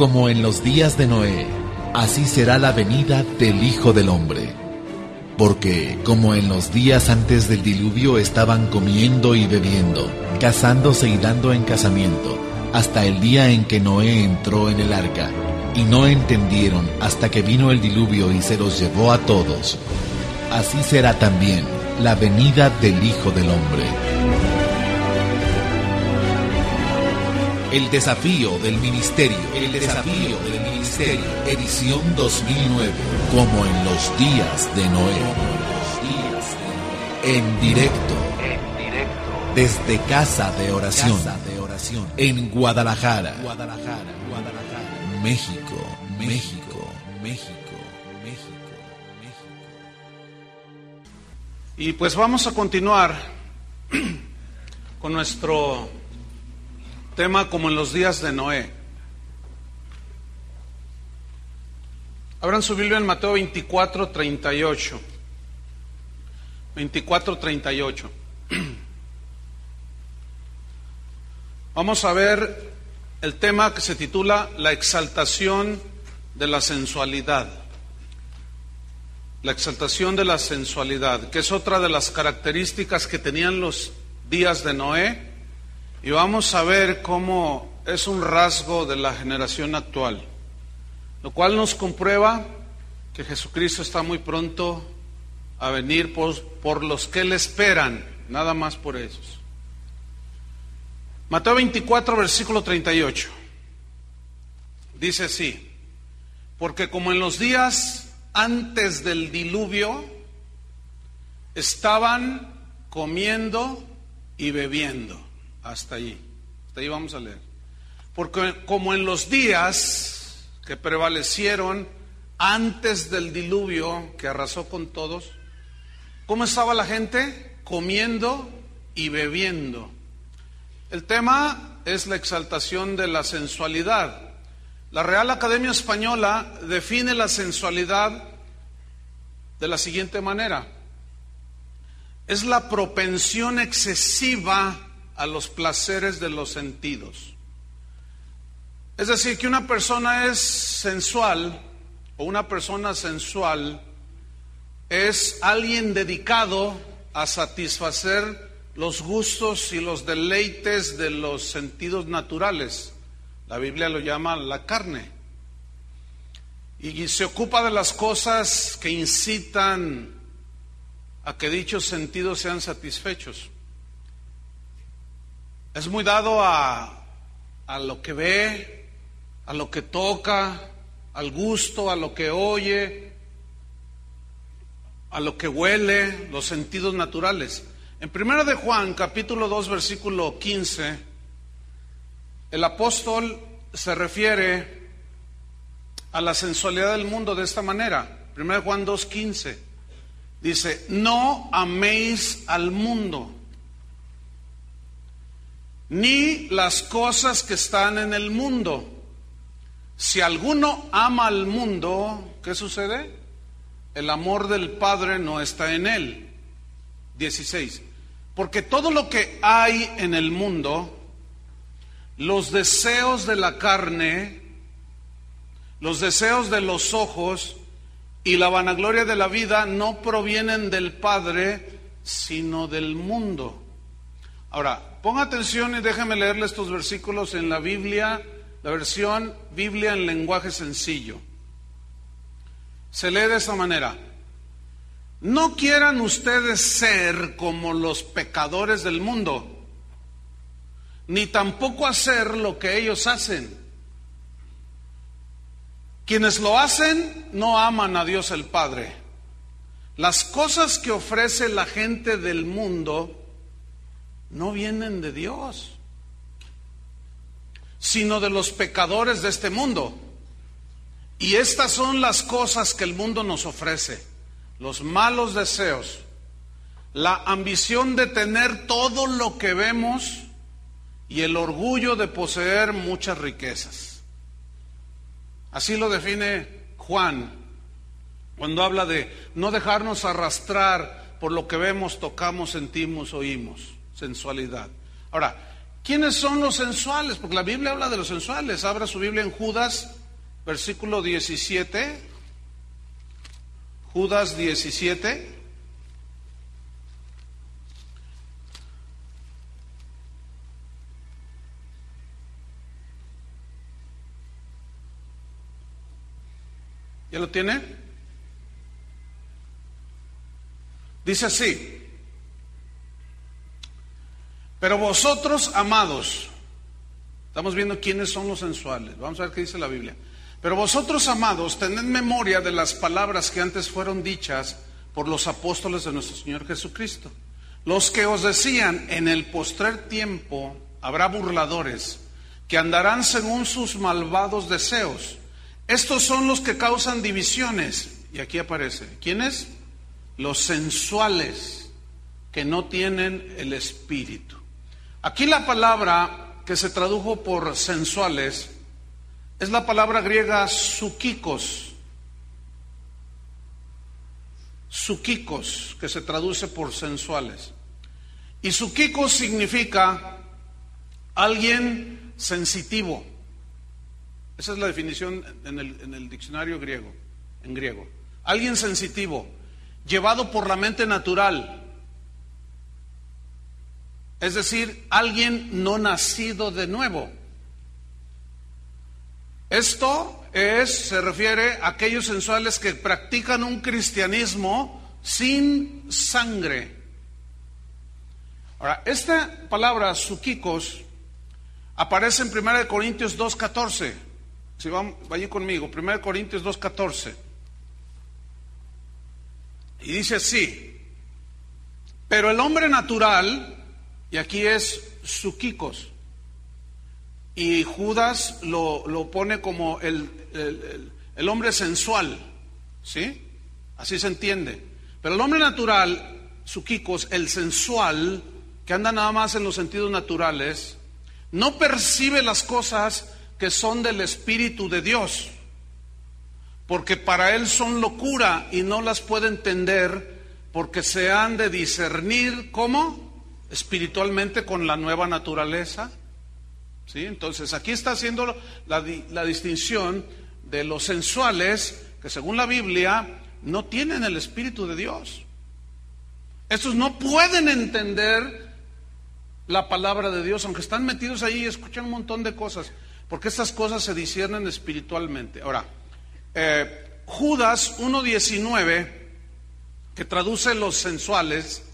como en los días de Noé, así será la venida del Hijo del Hombre. Porque como en los días antes del diluvio estaban comiendo y bebiendo, casándose y dando en casamiento, hasta el día en que Noé entró en el arca, y no entendieron hasta que vino el diluvio y se los llevó a todos, así será también la venida del Hijo del Hombre. El desafío del ministerio, edición 2009, como en los días de Noé. En directo, desde Casa de Oración, en Guadalajara, México. Y pues vamos a continuar con nuestro tema como en los días de Noé. Abran su Biblia en Mateo 24:38. 24:38. Vamos a ver el tema que se titula La exaltación de la sensualidad. La exaltación de la sensualidad, que es otra de las características que tenían los días de Noé, y vamos a ver cómo es un rasgo de la generación actual, lo cual nos comprueba que Jesucristo está muy pronto a venir por los que le esperan, nada más por esos. Mateo 24, versículo 38, dice así: porque como en los días antes del diluvio estaban comiendo y bebiendo. Hasta ahí vamos a leer. Porque como en los días que prevalecieron antes del diluvio que arrasó con todos, ¿cómo estaba la gente? Comiendo y bebiendo. El tema es la exaltación de la sensualidad. La Real Academia Española define la sensualidad de la siguiente manera: es la propensión excesiva a los placeres de los sentidos. Es decir, que una persona es sensual, o una persona sensual es alguien dedicado a satisfacer los gustos y los deleites de los sentidos naturales. La Biblia lo llama la carne. Y se ocupa de las cosas que incitan a que dichos sentidos sean satisfechos. Es muy dado a lo que ve, a lo que toca, al gusto, a lo que oye, a lo que huele, los sentidos naturales. En 1 de Juan, capítulo 2, versículo 15, el apóstol se refiere a la sensualidad del mundo de esta manera. 1 de Juan 2, 15, dice: no améis al mundo, ni las cosas que están en el mundo. Si alguno ama al mundo, ¿qué sucede? El amor del Padre no está en él. 16. Porque todo lo que hay en el mundo, los deseos de la carne, los deseos de los ojos y la vanagloria de la vida, no provienen del Padre, sino del mundo. Ahora, ponga atención y déjeme leerle estos versículos en la Biblia, la versión Biblia en lenguaje sencillo. Se lee de esta manera: no quieran ustedes ser como los pecadores del mundo, ni tampoco hacer lo que ellos hacen. Quienes lo hacen no aman a Dios el Padre. Las cosas que ofrece la gente del mundo no vienen de Dios, sino de los pecadores de este mundo. Y estas son las cosas que el mundo nos ofrece: los malos deseos, la ambición de tener todo lo que vemos y el orgullo de poseer muchas riquezas. Así lo define Juan cuando habla de no dejarnos arrastrar por lo que vemos, tocamos, sentimos, oímos. Sensualidad. Ahora, ¿Quiénes son los sensuales? Porque la Biblia habla de los sensuales. Abra su Biblia en Judas, versículo 17. Judas 17. ¿Ya lo tiene? Dice así: pero vosotros, amados, estamos viendo quiénes son los sensuales. Vamos a ver qué dice la Biblia. Pero vosotros, amados, tened memoria de las palabras que antes fueron dichas por los apóstoles de nuestro Señor Jesucristo, los que os decían: en el postrer tiempo habrá burladores que andarán según sus malvados deseos. Estos son los que causan divisiones. Y aquí aparece, ¿quiénes? Los sensuales, que no tienen el Espíritu. Aquí la palabra que se tradujo por sensuales es la palabra griega psukikos. Psukikos, que se traduce por sensuales. Y psukikos significa alguien sensitivo. Esa es la definición en el diccionario griego, en griego. Alguien sensitivo, llevado por la mente natural. Es decir, alguien no nacido de nuevo. Esto se refiere a aquellos sensuales que practican un cristianismo sin sangre. Ahora, esta palabra psukikos aparece en 1 Corintios 2:14. Si vayan conmigo, 1 Corintios 2:14. Y dice así: pero el hombre natural, y aquí es psukikos, y Judas lo pone como el hombre sensual, ¿sí? Así se entiende. Pero el hombre natural, psukikos, el sensual, que anda nada más en los sentidos naturales, no percibe las cosas que son del Espíritu de Dios, porque para él son locura y no las puede entender, porque se han de discernir, ¿cómo? Espiritualmente, con la nueva naturaleza. ¿Sí? Entonces aquí está haciendo la distinción de los sensuales, que según la Biblia no tienen el Espíritu de Dios. Estos no pueden entender la palabra de Dios, aunque están metidos ahí y escuchan un montón de cosas, porque estas cosas se disciernen espiritualmente. Ahora, Judas 1:19, que traduce los sensuales,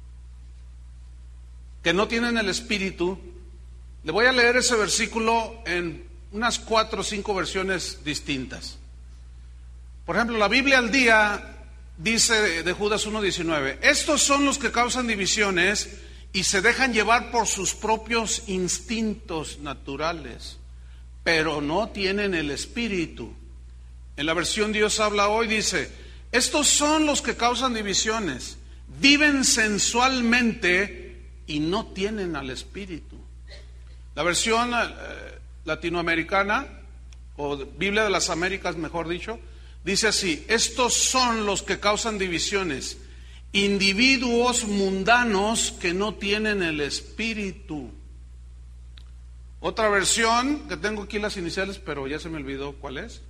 que no tienen el Espíritu. Le voy a leer ese versículo en unas 4 o 5 versiones distintas. Por ejemplo, la Biblia al Día dice de Judas 1:19: estos son los que causan divisiones y se dejan llevar por sus propios instintos naturales, pero no tienen el Espíritu. En la versión Dios habla hoy dice: estos son los que causan divisiones, viven sensualmente y no tienen al Espíritu. La versión latinoamericana, o Biblia de las Américas mejor dicho, dice así: estos son los que causan divisiones, individuos mundanos que no tienen el Espíritu. Otra versión, que tengo aquí las iniciales, pero ya se me olvidó cuál es,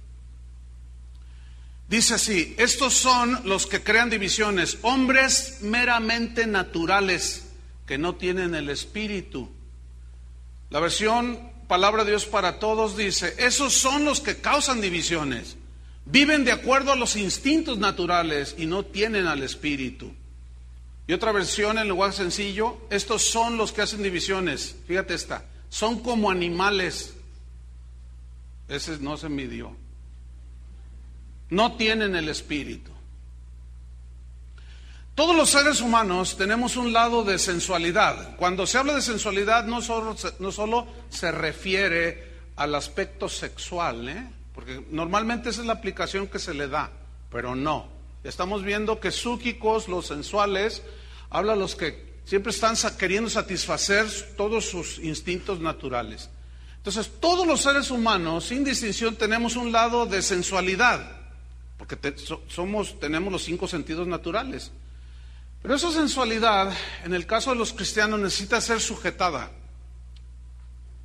dice así: estos son los que crean divisiones, hombres meramente naturales que no tienen el Espíritu. La versión Palabra de Dios para Todos dice: esos son los que causan divisiones, viven de acuerdo a los instintos naturales y no tienen al Espíritu. Y otra versión en lenguaje sencillo: estos son los que hacen divisiones, fíjate esta, son como animales. Ese no se midió. No tienen el Espíritu. Todos los seres humanos tenemos un lado de sensualidad. Cuando se habla de sensualidad no solo se refiere al aspecto sexual, porque normalmente esa es la aplicación que se le da, pero no. Estamos viendo que psúquicos, los sensuales, habla los que siempre están queriendo satisfacer todos sus instintos naturales. Entonces, todos los seres humanos, sin distinción, tenemos un lado de sensualidad, porque tenemos los 5 sentidos naturales. Pero esa sensualidad, en el caso de los cristianos, necesita ser sujetada.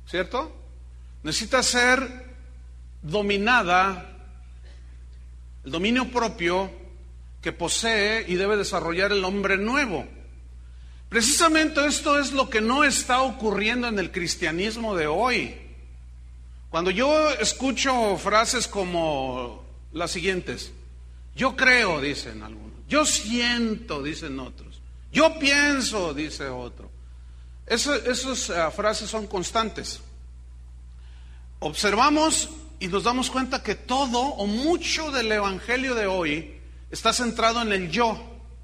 ¿cierto? Necesita ser dominada, el dominio propio que posee y debe desarrollar el hombre nuevo. Precisamente esto es lo que no está ocurriendo en el cristianismo de hoy. Cuando yo escucho frases como las siguientes: yo creo, dicen algunos; yo siento, dicen otros; yo pienso, dice otro. Esas frases son constantes. Observamos y nos damos cuenta que todo o mucho del evangelio de hoy está centrado en el yo,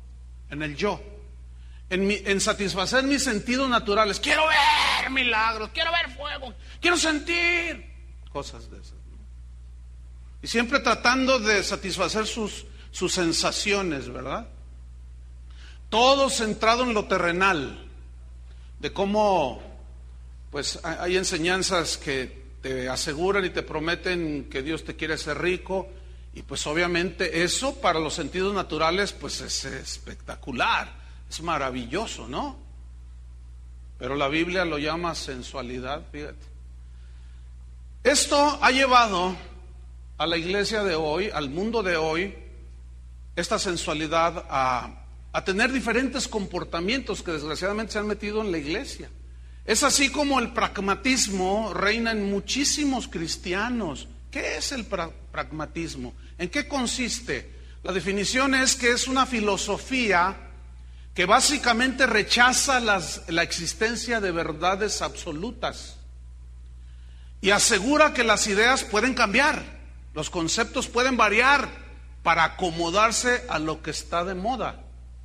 en satisfacer mis sentidos naturales. Quiero ver milagros, quiero ver fuego, quiero sentir cosas de esas, ¿no? Y siempre tratando de satisfacer sus sensaciones, ¿verdad? Todo centrado en lo terrenal, de cómo pues hay enseñanzas que te aseguran y te prometen que Dios te quiere hacer rico, y pues obviamente eso para los sentidos naturales pues es espectacular, es maravilloso, ¿no? Pero la Biblia lo llama sensualidad, fíjate. Esto ha llevado a la iglesia de hoy, al mundo de hoy, esta sensualidad a tener diferentes comportamientos que desgraciadamente se han metido en la iglesia. Es así como el pragmatismo reina en muchísimos cristianos. ¿Qué es el pragmatismo? ¿En qué consiste? La definición es que es una filosofía que básicamente rechaza la existencia de verdades absolutas y asegura que las ideas pueden cambiar, los conceptos pueden variar para acomodarse a lo que está de moda.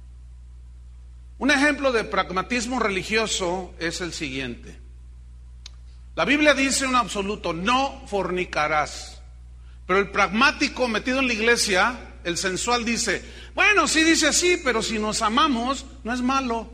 Un ejemplo de pragmatismo religioso es el siguiente. La Biblia dice en absoluto: no fornicarás. Pero el pragmático metido en la iglesia, el sensual, dice: bueno, sí dice así, pero si nos amamos, no es malo.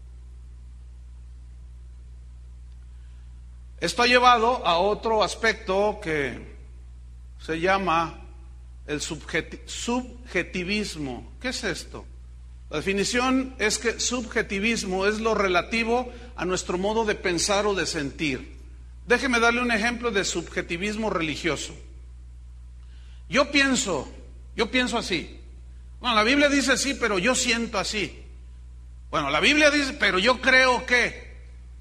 Esto ha llevado a otro aspecto que se llama el subjetivismo. ¿Qué es esto? La definición es que subjetivismo es lo relativo a nuestro modo de pensar o de sentir. Déjeme darle un ejemplo de subjetivismo religioso. Yo pienso así. Bueno, la Biblia dice así, pero yo siento así. Bueno, la Biblia dice, pero yo creo que.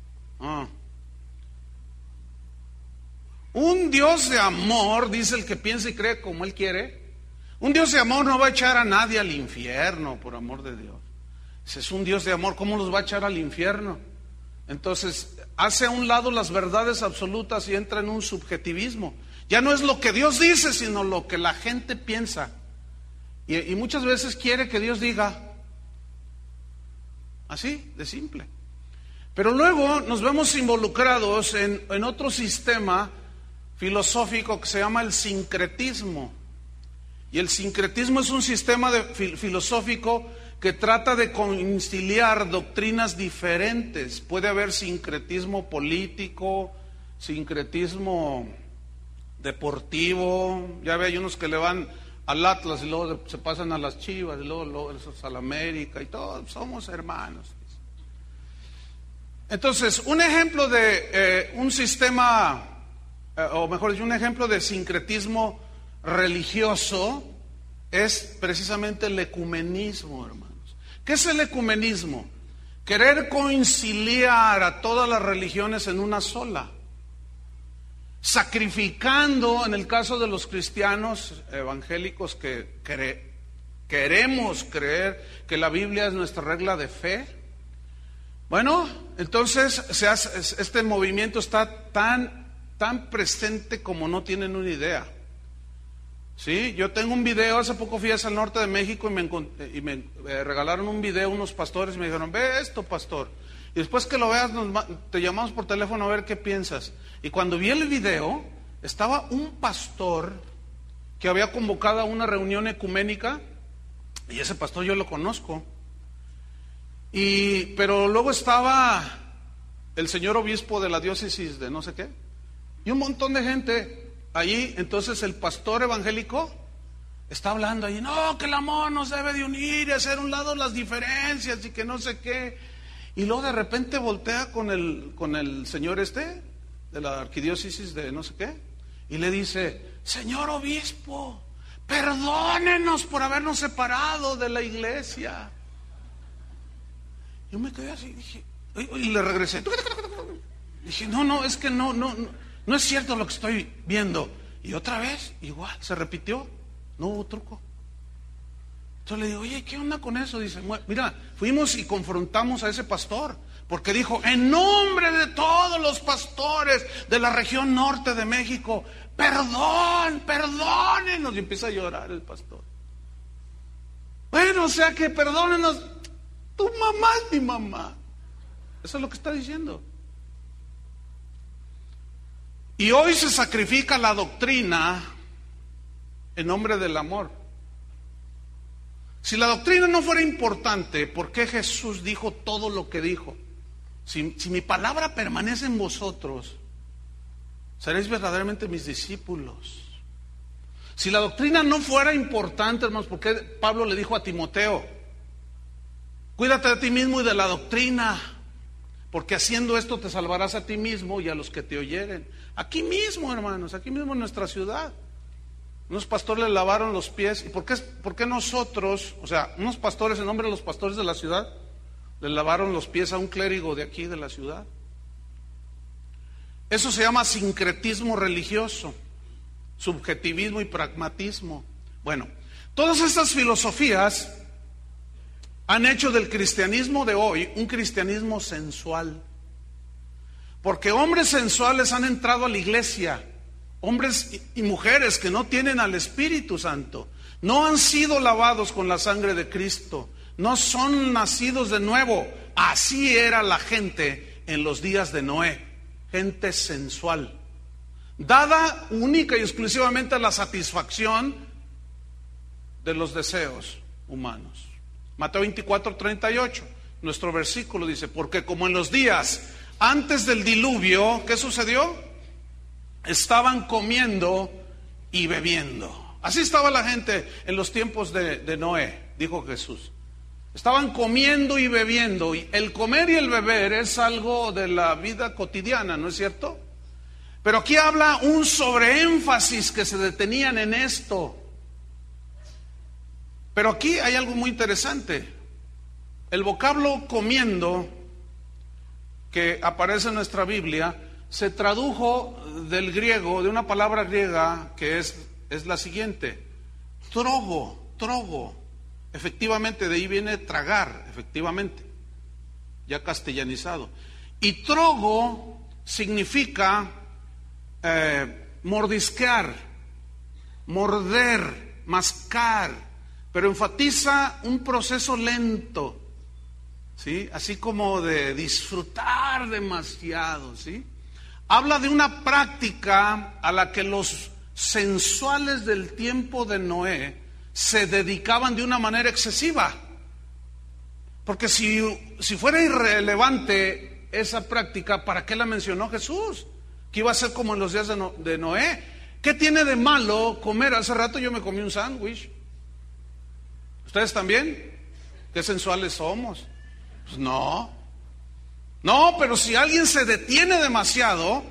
Un Dios de amor, dice el que piensa y cree como Él quiere. Un Dios de amor no va a echar a nadie al infierno, por amor de Dios. Si es un Dios de amor, ¿cómo los va a echar al infierno? Entonces, hace a un lado las verdades absolutas y entra en un subjetivismo. Ya no es lo que Dios dice, sino lo que la gente piensa. Y muchas veces quiere que Dios diga, así, de simple. Pero luego nos vemos involucrados en otro sistema filosófico que se llama el sincretismo. Y el sincretismo es un sistema filosófico que trata de conciliar doctrinas diferentes. Puede haber sincretismo político, sincretismo deportivo. Ya ve, hay unos que le van al Atlas y luego se pasan a las Chivas y luego a la América y todos somos hermanos. Entonces, un ejemplo de un sistema, o mejor dicho, un ejemplo de sincretismo religioso es precisamente el ecumenismo, hermanos. ¿Qué es el ecumenismo? Querer conciliar a todas las religiones en una sola, sacrificando, en el caso de los cristianos evangélicos que queremos creer que la Biblia es nuestra regla de fe. Bueno, entonces este movimiento está tan presente como no tienen una idea. Sí, yo tengo un video, hace poco fui hacia el norte de México y me regalaron un video unos pastores y me dijeron: ve esto, pastor, y después que lo veas te llamamos por teléfono a ver qué piensas. Y cuando vi el video, estaba un pastor que había convocado a una reunión ecuménica, y ese pastor yo lo conozco, pero luego estaba el señor obispo de la diócesis de no sé qué, y un montón de gente allí. Entonces el pastor evangélico está hablando allí: no, que el amor nos debe de unir y hacer a un lado las diferencias y que no sé qué. Y luego de repente voltea con el señor de la arquidiócesis de no sé qué, y le dice: señor obispo, perdónenos por habernos separado de la iglesia. Yo me quedé así, dije, y le regresé. Dije, no, es que no es cierto lo que estoy viendo. Y otra vez, igual, se repitió, no hubo truco. Entonces le digo: oye, ¿qué onda con eso? Dice: mira, fuimos y confrontamos a ese pastor, porque dijo: en nombre de todos los pastores de la región norte de México, perdónenos. Y empieza a llorar el pastor. Bueno, o sea que perdónenos, tu mamá es mi mamá. Eso es lo que está diciendo. Y hoy se sacrifica la doctrina en nombre del amor. Si la doctrina no fuera importante, ¿por qué Jesús dijo todo lo que dijo? Si mi palabra permanece en vosotros, seréis verdaderamente mis discípulos. Si la doctrina no fuera importante, hermanos, ¿por qué Pablo le dijo a Timoteo: cuídate de ti mismo y de la doctrina, porque haciendo esto te salvarás a ti mismo y a los que te oyeren? Aquí mismo, hermanos, aquí mismo en nuestra ciudad, unos pastores le lavaron los pies. ¿Y por qué nosotros, o sea, unos pastores, en nombre de los pastores de la ciudad, le lavaron los pies a un clérigo de aquí de la ciudad? Eso se llama sincretismo religioso, subjetivismo y pragmatismo. Bueno, todas estas filosofías han hecho del cristianismo de hoy un cristianismo sensual, porque hombres sensuales han entrado a la iglesia, hombres y mujeres que no tienen al Espíritu Santo, no han sido lavados con la sangre de Cristo, no son nacidos de nuevo. Así era la gente en los días de Noé, gente sensual, dada única y exclusivamente a la satisfacción de los deseos humanos. Mateo 24:38, nuestro versículo dice: porque como en los días antes del diluvio, ¿qué sucedió? Estaban comiendo y bebiendo. Así estaba la gente en los tiempos de Noé, dijo Jesús. Estaban comiendo y bebiendo. Y el comer y el beber es algo de la vida cotidiana, ¿no es cierto? Pero aquí habla un sobreénfasis que se detenían en esto. Pero aquí hay algo muy interesante. El vocablo comiendo, que aparece en nuestra Biblia, se tradujo del griego, de una palabra griega que es la siguiente: trogo. Efectivamente, de ahí viene tragar, efectivamente, ya castellanizado. Y trogo significa mordisquear, morder, mascar, pero enfatiza un proceso lento, ¿sí? Así como de disfrutar demasiado, ¿sí? Habla de una práctica a la que los sensuales del tiempo de Noé se dedicaban de una manera excesiva. Porque si fuera irrelevante esa práctica, ¿para qué la mencionó Jesús? Que iba a ser como en los días de Noé. ¿Qué tiene de malo comer? Hace rato yo me comí un sándwich. ¿Ustedes también? ¿Qué sensuales somos? Pues no, pero si alguien se detiene demasiado,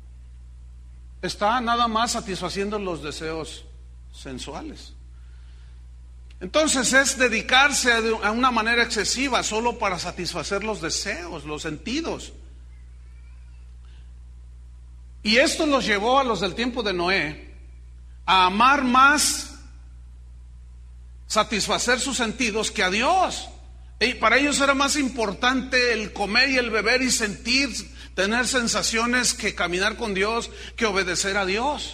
está nada más satisfaciendo los deseos sensuales. Entonces es dedicarse a una manera excesiva solo para satisfacer los deseos, los sentidos. Y esto los llevó a los del tiempo de Noé a amar más satisfacer sus sentidos que a Dios. Y para ellos era más importante el comer y el beber y sentir, tener sensaciones, que caminar con Dios, que obedecer a Dios.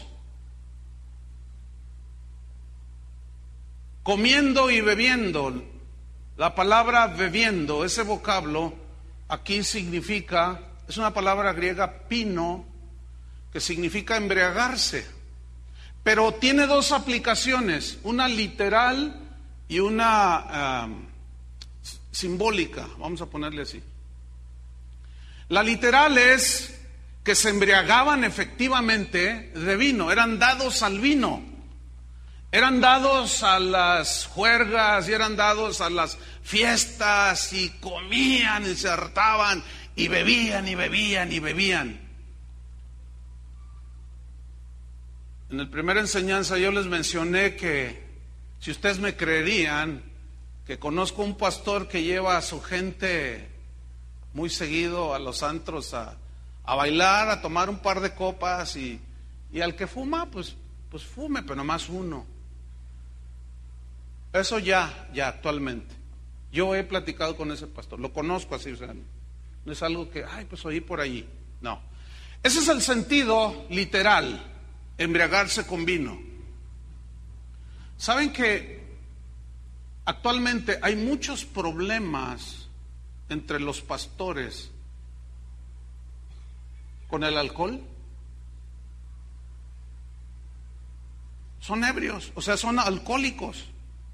Comiendo y bebiendo. La palabra bebiendo, ese vocablo aquí significa, es una palabra griega pino, que significa embriagarse, pero tiene dos aplicaciones, una literal y una simbólica, vamos a ponerle así. La literal es que se embriagaban efectivamente de vino, eran dados al vino, eran dados a las juergas y eran dados a las fiestas y comían y se hartaban y bebían y bebían y bebían. En la primera enseñanza yo les mencioné que si ustedes me creerían, que conozco un pastor que lleva a su gente muy seguido a los antros a bailar, a tomar un par de copas y al que fuma, pues fume, pero nomás uno. Eso ya actualmente. Yo he platicado con ese pastor, lo conozco así, o sea, no es algo que, pues oí por allí. No. Ese es el sentido literal, embriagarse con vino. ¿Saben que actualmente hay muchos problemas entre los pastores con el alcohol? Son ebrios, o sea, son alcohólicos.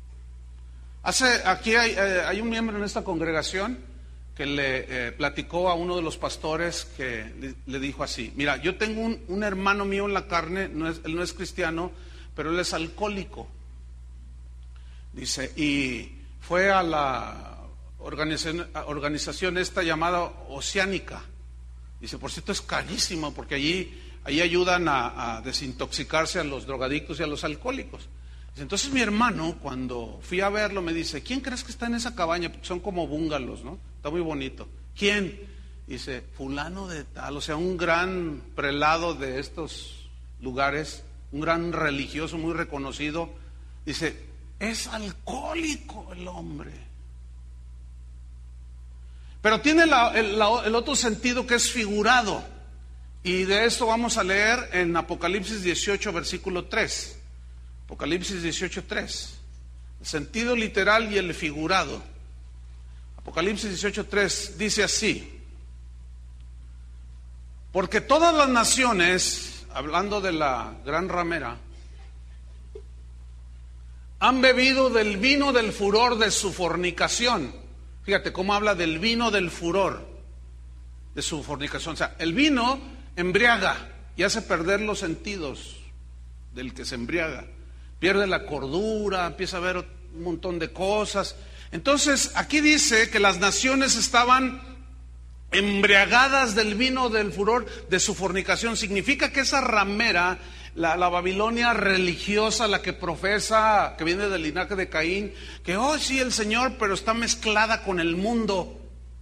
Aquí hay un miembro en esta congregación que le platicó a uno de los pastores que le dijo así: mira, yo tengo un hermano mío en la carne, él no es cristiano, pero él es alcohólico. Dice, y fue a la organización esta llamada Oceánica. Dice, por cierto, es carísimo porque allí ayudan a desintoxicarse a los drogadictos y a los alcohólicos. Dice, entonces mi hermano, cuando fui a verlo, me dice, ¿quién crees que está en esa cabaña? Porque son como búngalos, ¿no? Está muy bonito. ¿Quién? Dice, fulano de tal, o sea, un gran prelado de estos lugares, un gran religioso muy reconocido. Dice, es alcohólico el hombre. Pero tiene el otro sentido que es figurado. Y de esto vamos a leer en Apocalipsis 18, versículo 3. Apocalipsis 18, 3. El sentido literal y el figurado. Apocalipsis 18, 3 dice así: porque todas las naciones, hablando de la gran ramera, han bebido del vino del furor de su fornicación. Fíjate cómo habla del vino del furor de su fornicación. O sea, el vino embriaga y hace perder los sentidos del que se embriaga. Pierde la cordura, empieza a ver un montón de cosas. Entonces, aquí dice que las naciones estaban embriagadas del vino del furor de su fornicación. Significa que esa ramera, la Babilonia religiosa, la que profesa, que viene del linaje de Caín, que sí el Señor, pero está mezclada con el mundo.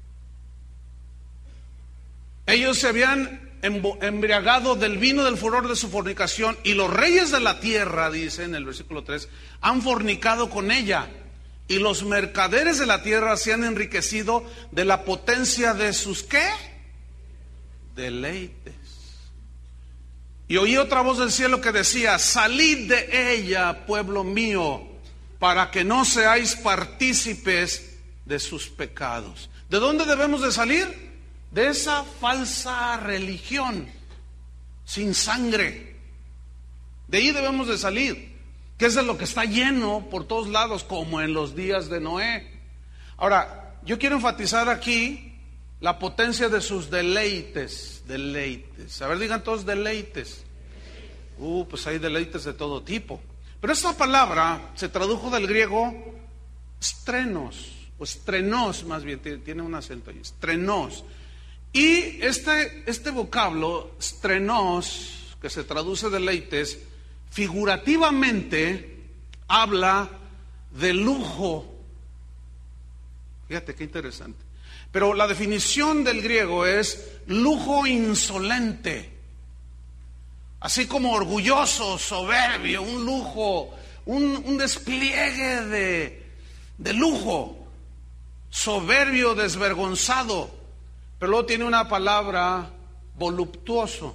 Ellos se habían embriagado del vino del furor de su fornicación, y los reyes de la tierra, dice en el versículo 3, han fornicado con ella, y los mercaderes de la tierra se han enriquecido de la potencia de sus ¿qué? Deleites. Y oí otra voz del cielo que decía: salid de ella, pueblo mío, para que no seáis partícipes de sus pecados. ¿De dónde debemos de salir? De esa falsa religión sin sangre. De ahí debemos de salir, que es de lo que está lleno por todos lados, como en los días de Noé. Ahora, yo quiero enfatizar aquí la potencia de sus deleites. Deleites. A ver, digan todos deleites. Pues hay deleites de todo tipo. Pero esta palabra se tradujo del griego strenos, o strenos más bien, tiene un acento ahí, strenos. Y este vocablo, strenos, que se traduce deleites, figurativamente habla de lujo. Fíjate qué interesante. Pero la definición del griego es lujo insolente, así como orgulloso, soberbio, un lujo, un despliegue de lujo, soberbio, desvergonzado. Pero luego tiene una palabra, voluptuoso.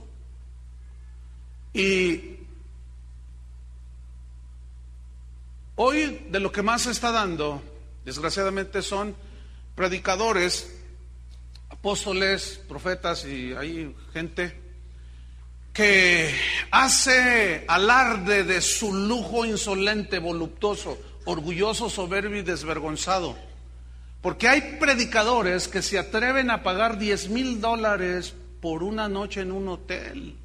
Y hoy de lo que más se está dando, desgraciadamente, son predicadores, apóstoles, profetas, y hay gente que hace alarde de su lujo insolente, voluptuoso, orgulloso, soberbio y desvergonzado. Porque hay predicadores que se atreven a pagar $10,000 por una noche en un hotel,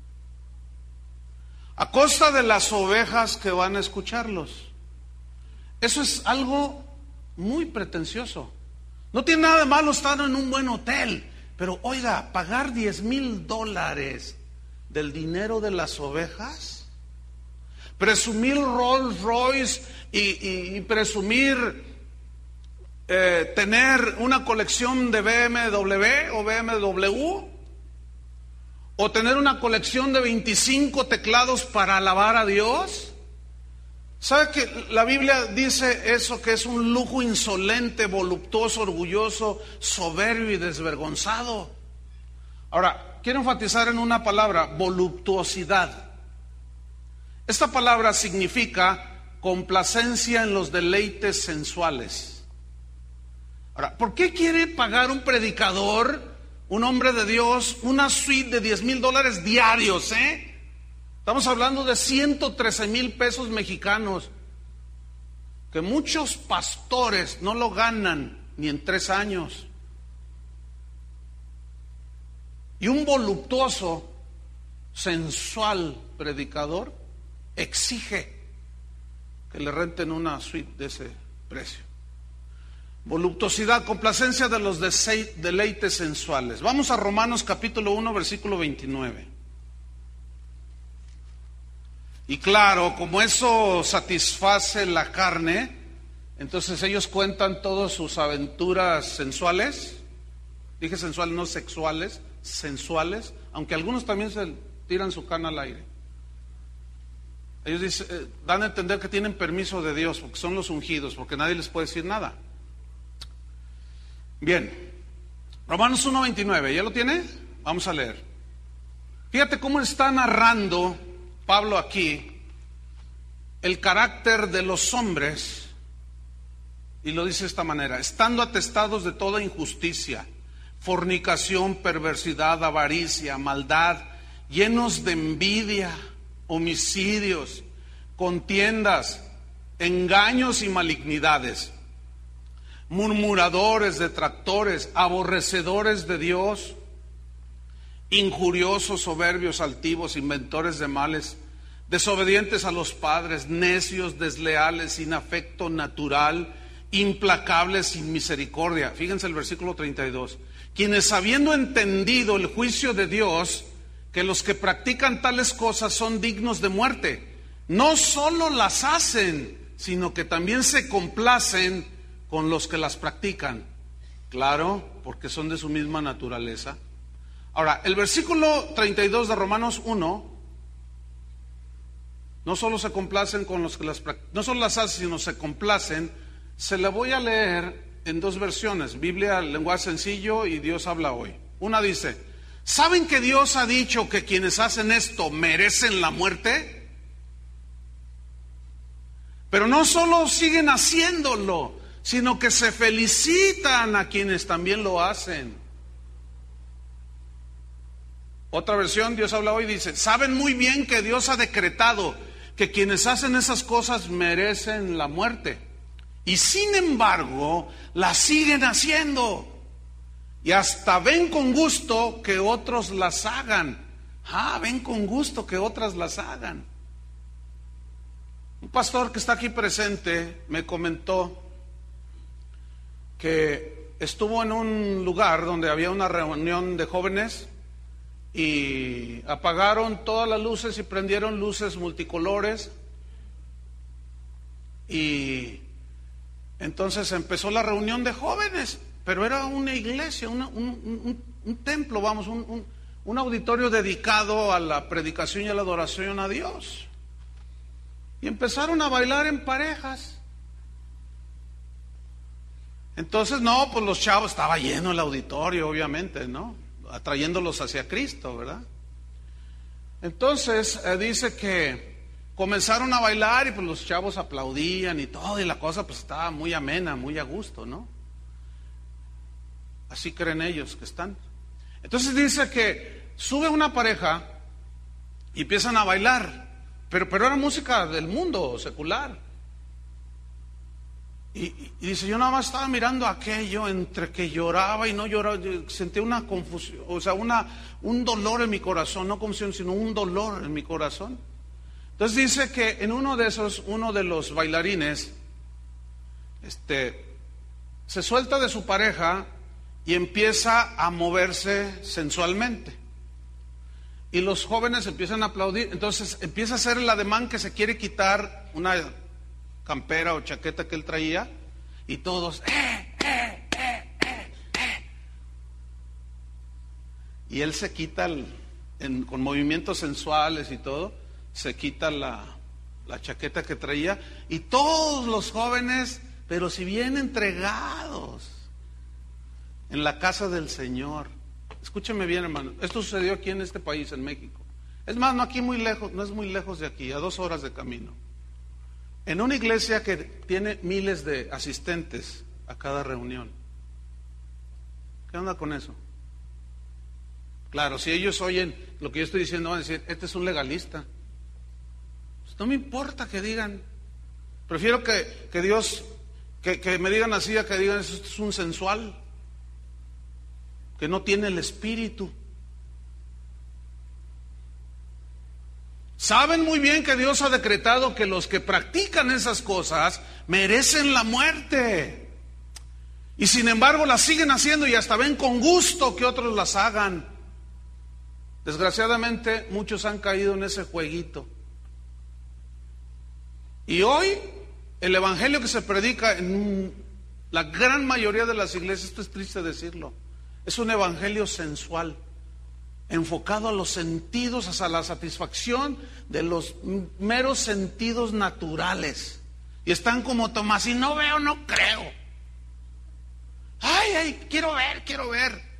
a costa de las ovejas que van a escucharlos. Eso es algo muy pretencioso. No tiene nada de malo estar en un buen hotel, pero oiga, pagar $10,000 del dinero de las ovejas, presumir Rolls Royce y presumir tener una colección de BMW o BMW, o tener una colección de 25 teclados para alabar a Dios. ¿Sabe que la Biblia dice eso, que es un lujo insolente, voluptuoso, orgulloso, soberbio y desvergonzado? Ahora, quiero enfatizar en una palabra: voluptuosidad. Esta palabra significa complacencia en los deleites sensuales. Ahora, ¿por qué quiere pagar un predicador, un hombre de Dios, una suite de $10,000 diarios? Estamos hablando de 113,000 pesos mexicanos, que muchos pastores no lo ganan ni en 3 años. Y un voluptuoso, sensual predicador exige que le renten una suite de ese precio. Voluptuosidad, complacencia de los deleites sensuales. Vamos a Romanos capítulo 1, versículo 29. Y claro, como eso satisface la carne, entonces ellos cuentan todas sus aventuras sensuales. Dije sensuales, no sexuales, sensuales, aunque algunos también se tiran su cana al aire. Ellos dan a entender que tienen permiso de Dios, porque son los ungidos, porque nadie les puede decir nada. Bien, Romanos 1:29, ¿ya lo tiene? Vamos a leer. Fíjate cómo está narrando Pablo aquí el carácter de los hombres, y lo dice de esta manera: estando atestados de toda injusticia, fornicación, perversidad, avaricia, maldad, llenos de envidia, homicidios, contiendas, engaños y malignidades, murmuradores, detractores, aborrecedores de Dios, injuriosos, soberbios, altivos, inventores de males, desobedientes a los padres, necios, desleales, sin afecto natural, implacables, sin misericordia. Fíjense el versículo 32. Quienes, habiendo entendido el juicio de Dios, que los que practican tales cosas son dignos de muerte, no solo las hacen, sino que también se complacen con los que las practican. Claro, porque son de su misma naturaleza. Ahora, el versículo 32 de Romanos 1, no solo se complacen con los que no solo las hacen, sino se complacen. Se la voy a leer en 2 versiones, Biblia, lenguaje sencillo y Dios habla hoy. Una dice: ¿saben que Dios ha dicho que quienes hacen esto merecen la muerte? Pero no solo siguen haciéndolo, sino que se felicitan a quienes también lo hacen. Otra versión, Dios habla hoy, dice: saben muy bien que Dios ha decretado que quienes hacen esas cosas merecen la muerte, y sin embargo las siguen haciendo, y hasta ven con gusto que otros las hagan. Ven con gusto que otras las hagan. Un pastor que está aquí presente me comentó que estuvo en un lugar donde había una reunión de jóvenes y apagaron todas las luces y prendieron luces multicolores, y entonces empezó la reunión de jóvenes, pero era una iglesia, un templo, vamos, un auditorio dedicado a la predicación y a la adoración a Dios, y empezaron a bailar en parejas. Entonces, pues los chavos, estaba lleno el auditorio, obviamente, ¿no? Atrayéndolos hacia Cristo, ¿verdad? Entonces, dice que comenzaron a bailar y pues los chavos aplaudían y todo, y la cosa pues estaba muy amena, muy a gusto, ¿no? Así creen ellos que están. Entonces dice que sube una pareja y empiezan a bailar, pero era música del mundo secular. Y dice: yo nada más estaba mirando aquello, entre que lloraba y no lloraba, sentí una confusión, o sea, un dolor en mi corazón, no confusión, sino un dolor en mi corazón. Entonces dice que en uno de los bailarines, se suelta de su pareja y empieza a moverse sensualmente. y los jóvenes empiezan a aplaudir. Entonces empieza a hacer el ademán que se quiere quitar una campera o chaqueta que él traía, y todos y él se quita con movimientos sensuales y todo, se quita la chaqueta que traía, y todos los jóvenes, pero si bien entregados en la casa del Señor. Escúcheme bien, hermano, esto sucedió aquí en este país, en México. Es más, no aquí muy lejos, no es muy lejos de aquí, a 2 horas de camino. En una iglesia que tiene miles de asistentes a cada reunión. ¿Qué onda con eso? Claro, si ellos oyen lo que yo estoy diciendo, van a decir, este es un legalista. Pues no me importa que digan. Prefiero que Dios, que me digan así, a que digan, esto es un sensual, que no tiene el espíritu. Saben muy bien que Dios ha decretado que los que practican esas cosas merecen la muerte. Y sin embargo las siguen haciendo y hasta ven con gusto que otros las hagan. Desgraciadamente muchos han caído en ese jueguito. Y hoy el evangelio que se predica en la gran mayoría de las iglesias, esto es triste decirlo, es un evangelio sensual, enfocado a los sentidos, hasta la satisfacción de los meros sentidos naturales. Y están como Tomás, si no veo, no creo. Ay, quiero ver.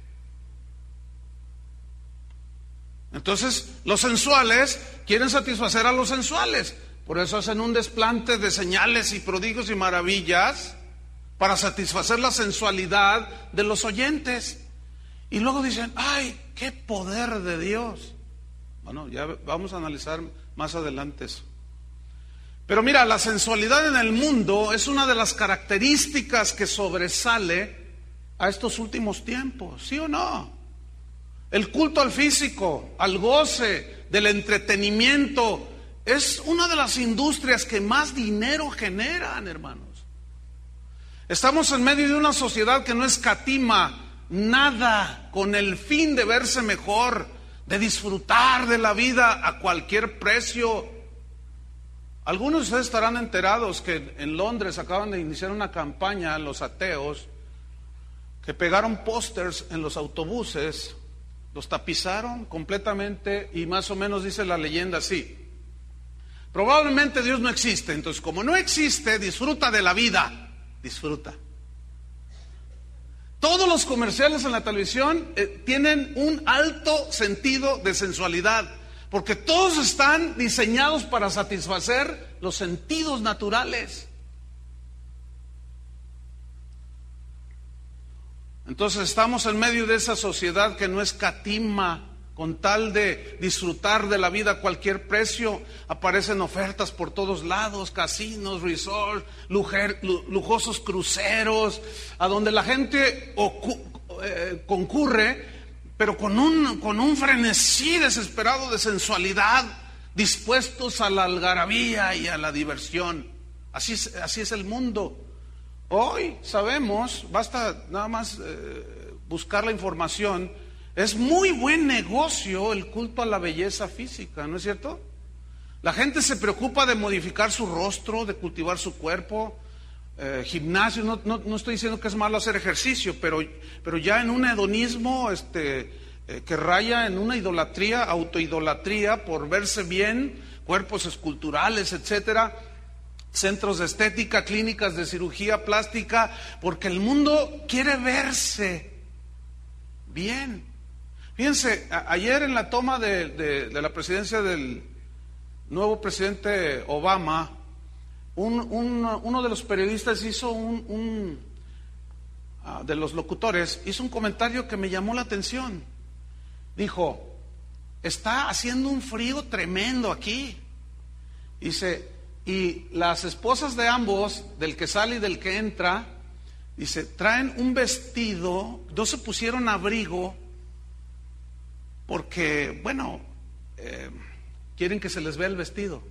Entonces, los sensuales quieren satisfacer a los sensuales. Por eso hacen un desplante de señales y prodigios y maravillas para satisfacer la sensualidad de los oyentes. Y luego dicen, ¡ay, qué poder de Dios! Bueno, ya vamos a analizar más adelante eso. Pero mira, la sensualidad en el mundo es una de las características que sobresale a estos últimos tiempos, ¿sí o no? El culto al físico, al goce, del entretenimiento, es una de las industrias que más dinero generan, hermanos. Estamos en medio de una sociedad que no escatima nada con el fin de verse mejor, de disfrutar de la vida a cualquier precio. Algunos de ustedes estarán enterados que en Londres acaban de iniciar una campaña, los ateos, que pegaron pósters en los autobuses, los tapizaron completamente y más o menos dice la leyenda así: probablemente Dios no existe, entonces como no existe, disfruta de la vida, disfruta. Todos los comerciales en la televisión tienen un alto sentido de sensualidad, porque todos están diseñados para satisfacer los sentidos naturales. Entonces estamos en medio de esa sociedad que no escatima con tal de disfrutar de la vida a cualquier precio. Aparecen ofertas por todos lados, casinos, resorts, lujosos cruceros, a donde la gente concurre, pero con un frenesí desesperado de sensualidad, dispuestos a la algarabía y a la diversión. Así es el mundo. Hoy sabemos, basta nada más buscar la información, es muy buen negocio el culto a la belleza física, ¿no es cierto? La gente se preocupa de modificar su rostro, de cultivar su cuerpo, gimnasio, no estoy diciendo que es malo hacer ejercicio, pero ya en un hedonismo que raya en una idolatría, autoidolatría por verse bien, cuerpos esculturales, etcétera. Centros de estética, clínicas de cirugía plástica, porque el mundo quiere verse bien. Fíjense, ayer en la toma de la presidencia del nuevo presidente Obama, uno de los periodistas hizo de los locutores, hizo un comentario que me llamó la atención. Dijo, está haciendo un frío tremendo aquí. Dice, y las esposas de ambos, del que sale y del que entra, dice, traen un vestido, no se pusieron abrigo, porque, bueno, quieren que se les vea el vestido.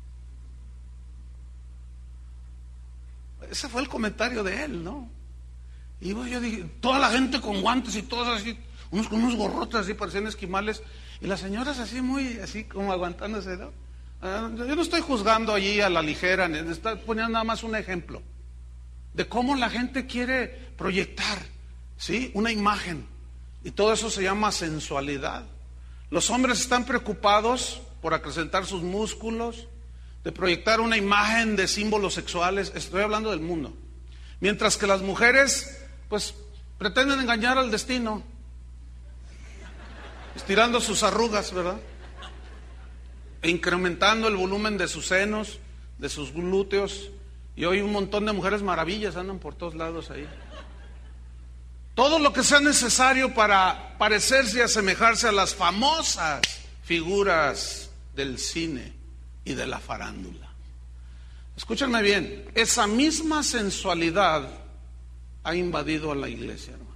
Ese fue el comentario de él, ¿no? Y yo dije, toda la gente con guantes y todos así, unos con unos gorrotes así, parecían esquimales. Y las señoras así muy, así como aguantándose, ¿no? Yo no estoy juzgando allí a la ligera, estoy poniendo nada más un ejemplo de cómo la gente quiere proyectar, ¿sí?, una imagen. Y todo eso se llama sensualidad. Los hombres están preocupados por acrecentar sus músculos, de proyectar una imagen de símbolos sexuales. Estoy hablando del mundo. Mientras que las mujeres, pues, pretenden engañar al destino, estirando sus arrugas, ¿verdad? E incrementando el volumen de sus senos, de sus glúteos. Y hoy un montón de mujeres maravillas andan por todos lados ahí. Todo lo que sea necesario para parecerse y asemejarse a las famosas figuras del cine y de la farándula. Escúchenme bien, esa misma sensualidad ha invadido a la iglesia, hermanos.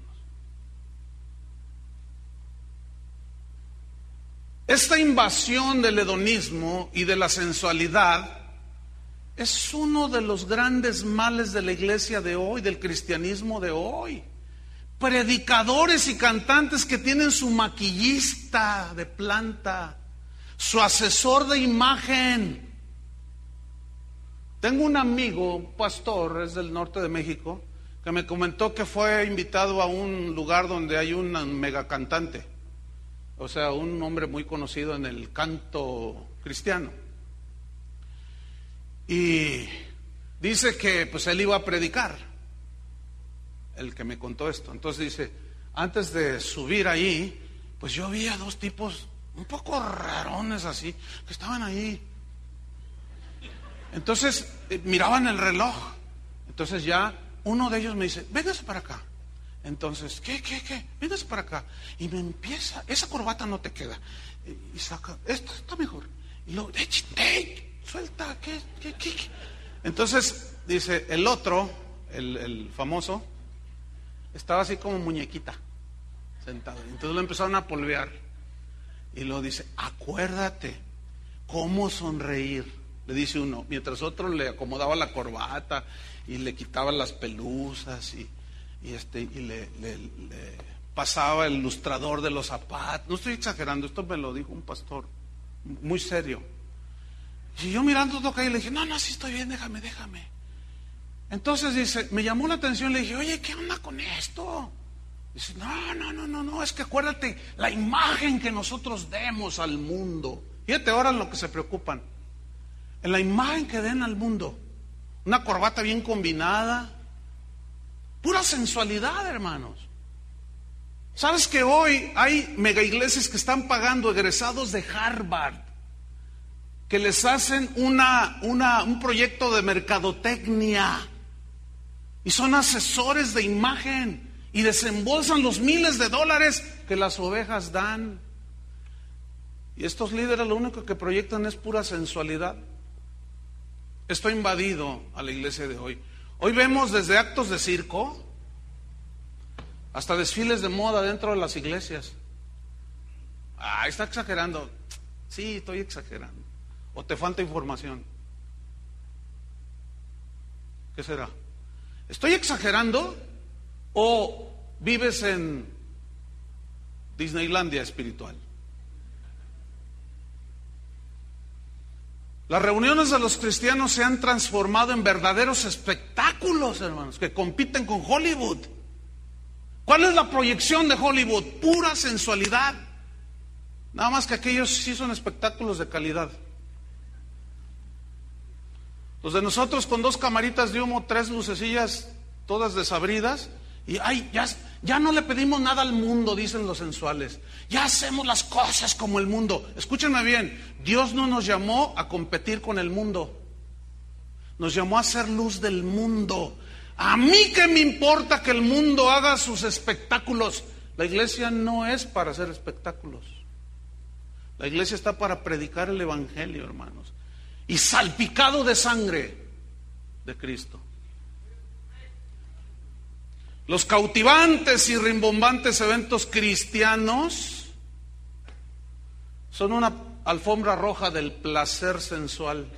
Esta invasión del hedonismo y de la sensualidad es uno de los grandes males de la iglesia de hoy, del cristianismo de hoy. Predicadores y cantantes que tienen su maquillista de planta, su asesor de imagen. Tengo un amigo, un pastor, es del norte de México, que me comentó que fue invitado a un lugar donde hay un mega cantante, o sea, un hombre muy conocido en el canto cristiano. Y dice que pues él iba a predicar, el que me contó esto. Entonces dice, antes de subir ahí, pues yo vi a dos tipos un poco rarones así, que estaban ahí. Entonces miraban el reloj. Entonces ya uno de ellos me dice, véngase para acá. Entonces, ¿qué? Véngase para acá. Y me empieza, esa corbata no te queda. Y saca, esto está mejor. Y luego, suelta, ¿qué? Entonces, dice, el otro, el famoso, estaba así como muñequita, sentado. Entonces lo empezaron a polvear. Y luego dice, acuérdate cómo sonreír, le dice uno, mientras otro le acomodaba la corbata y le quitaba las pelusas y le pasaba el lustrador de los zapatos. No estoy exagerando, esto me lo dijo un pastor muy serio. Y yo mirando todo acá y le dije, no, sí estoy bien, déjame. Entonces dice, me llamó la atención, le dije, oye, ¿qué onda con esto? Dice, no, es que acuérdate la imagen que nosotros demos al mundo. Fíjate ahora en lo que se preocupan, en la imagen que den al mundo. Una corbata bien combinada, pura sensualidad, hermanos. ¿Sabes que hoy hay mega iglesias que están pagando egresados de Harvard, que les hacen un proyecto de mercadotecnia y son asesores de imagen y desembolsan los miles de dólares que las ovejas dan? Y estos líderes lo único que proyectan es pura sensualidad. Esto ha invadido a la iglesia de hoy. Hoy vemos desde actos de circo hasta desfiles de moda dentro de las iglesias. Está exagerando. Sí, estoy exagerando. ¿O te falta información? ¿Qué será? ¿Estoy exagerando o vives en Disneylandia espiritual? Las reuniones de los cristianos se han transformado en verdaderos espectáculos, hermanos, que compiten con Hollywood. ¿Cuál es la proyección de Hollywood? Pura sensualidad. Nada más que aquellos sí son espectáculos de calidad. Los de nosotros con 2 camaritas de humo, 3 lucecillas, todas desabridas, y ya no le pedimos nada al mundo, dicen los sensuales. Ya hacemos las cosas como el mundo. Escúchenme bien, Dios no nos llamó a competir con el mundo. Nos llamó a ser luz del mundo. A mí qué me importa que el mundo haga sus espectáculos. La iglesia no es para hacer espectáculos. La iglesia está para predicar el evangelio, hermanos. Y salpicado de sangre de Cristo. Los cautivantes y rimbombantes eventos cristianos son una alfombra roja del placer sensual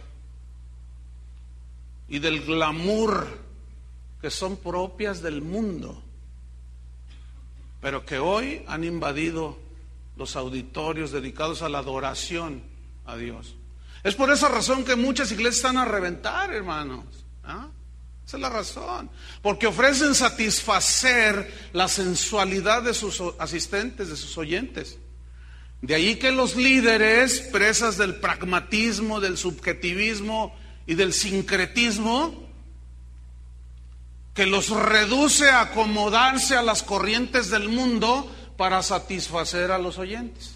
y del glamour que son propias del mundo, pero que hoy han invadido los auditorios dedicados a la adoración a Dios. Es por esa razón que muchas iglesias están a reventar, hermanos. Esa es la razón. Porque ofrecen satisfacer la sensualidad de sus asistentes, de sus oyentes. De ahí que los líderes, presas del pragmatismo, del subjetivismo y del sincretismo, que los reduce a acomodarse a las corrientes del mundo para satisfacer a los oyentes.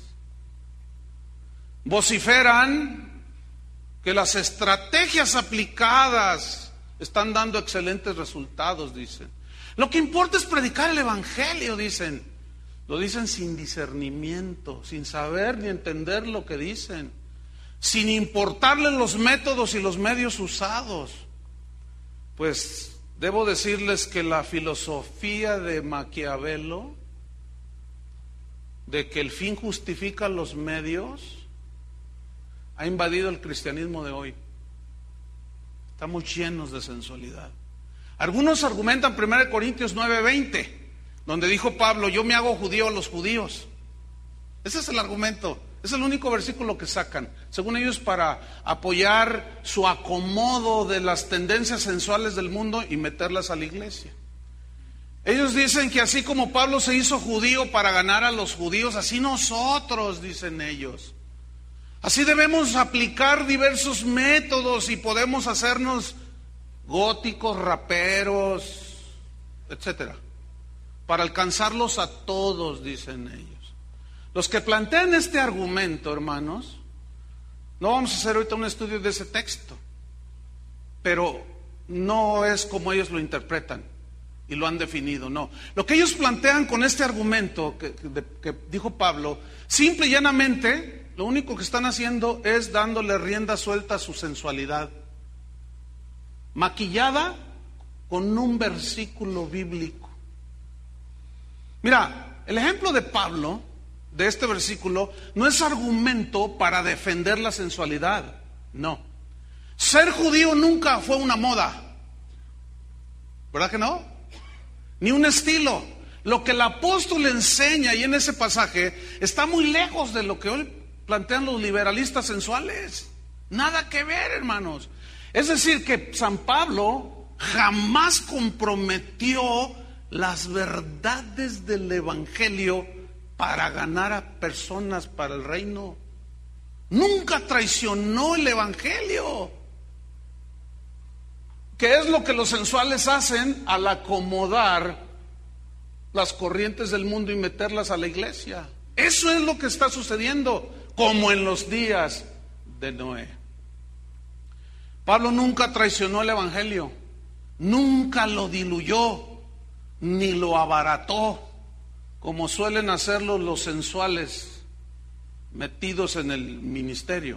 Vociferan que las estrategias aplicadas están dando excelentes resultados, dicen. Lo que importa es predicar el evangelio, dicen. Lo dicen sin discernimiento, sin saber ni entender lo que dicen, sin importarles los métodos y los medios usados. Pues debo decirles que la filosofía de Maquiavelo, de que el fin justifica los medios, ha invadido el cristianismo de hoy. Estamos llenos de sensualidad. Algunos argumentan 1 Corintios 9:20, donde dijo Pablo: yo me hago judío a los judíos. Ese es el argumento, es el único versículo que sacan, según ellos, para apoyar su acomodo de las tendencias sensuales del mundo y meterlas a la iglesia. Ellos dicen que así como Pablo se hizo judío para ganar a los judíos, así nosotros, dicen ellos. Así debemos aplicar diversos métodos y podemos hacernos góticos, raperos, etcétera, para alcanzarlos a todos, dicen ellos. Los que plantean este argumento, hermanos, no vamos a hacer ahorita un estudio de ese texto, pero no es como ellos lo interpretan y lo han definido, no. Lo que ellos plantean con este argumento que dijo Pablo, simple y llanamente, lo único que están haciendo es dándole rienda suelta a su sensualidad, maquillada con un versículo bíblico. Mira, el ejemplo de Pablo, de este versículo, no es argumento para defender la sensualidad, no. Ser judío nunca fue una moda, ¿verdad que no? Ni un estilo. Lo que el apóstol enseña y en ese pasaje está muy lejos de lo que hoy plantean los liberalistas sensuales. Nada que ver, hermanos. Es decir, que San Pablo jamás comprometió las verdades del evangelio para ganar a personas para el reino. Nunca traicionó el evangelio. ¿Qué es lo que los sensuales hacen al acomodar las corrientes del mundo y meterlas a la iglesia? Eso es lo que está sucediendo, como en los días de Noé. Pablo nunca traicionó el evangelio, nunca lo diluyó, ni lo abarató, como suelen hacerlo los sensuales metidos en el ministerio.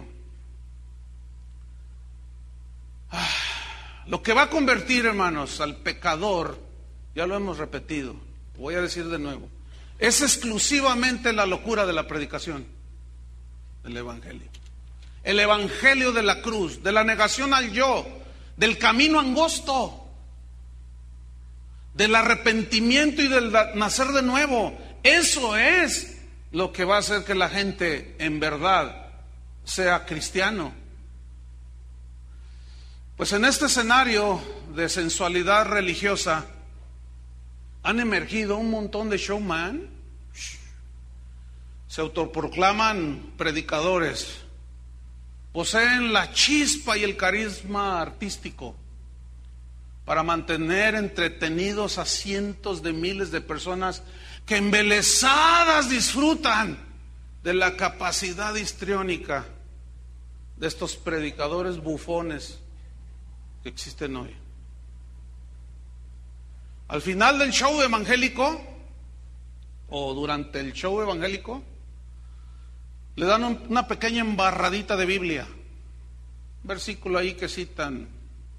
Lo que va a convertir, hermanos, al pecador, ya lo hemos repetido, voy a decir de nuevo, es exclusivamente la locura de la predicación del evangelio. El evangelio de la cruz, de la negación al yo, del camino angosto, del arrepentimiento y del nacer de nuevo. Eso es lo que va a hacer que la gente en verdad sea cristiano. Pues en este escenario de sensualidad religiosa han emergido un montón de showman. Se autoproclaman predicadores, poseen la chispa y el carisma artístico para mantener entretenidos a cientos de miles de personas que embelesadas disfrutan de la capacidad histriónica de estos predicadores bufones que existen hoy. Al final del show evangélico o durante el show evangélico le dan una pequeña embarradita de Biblia, un versículo ahí que citan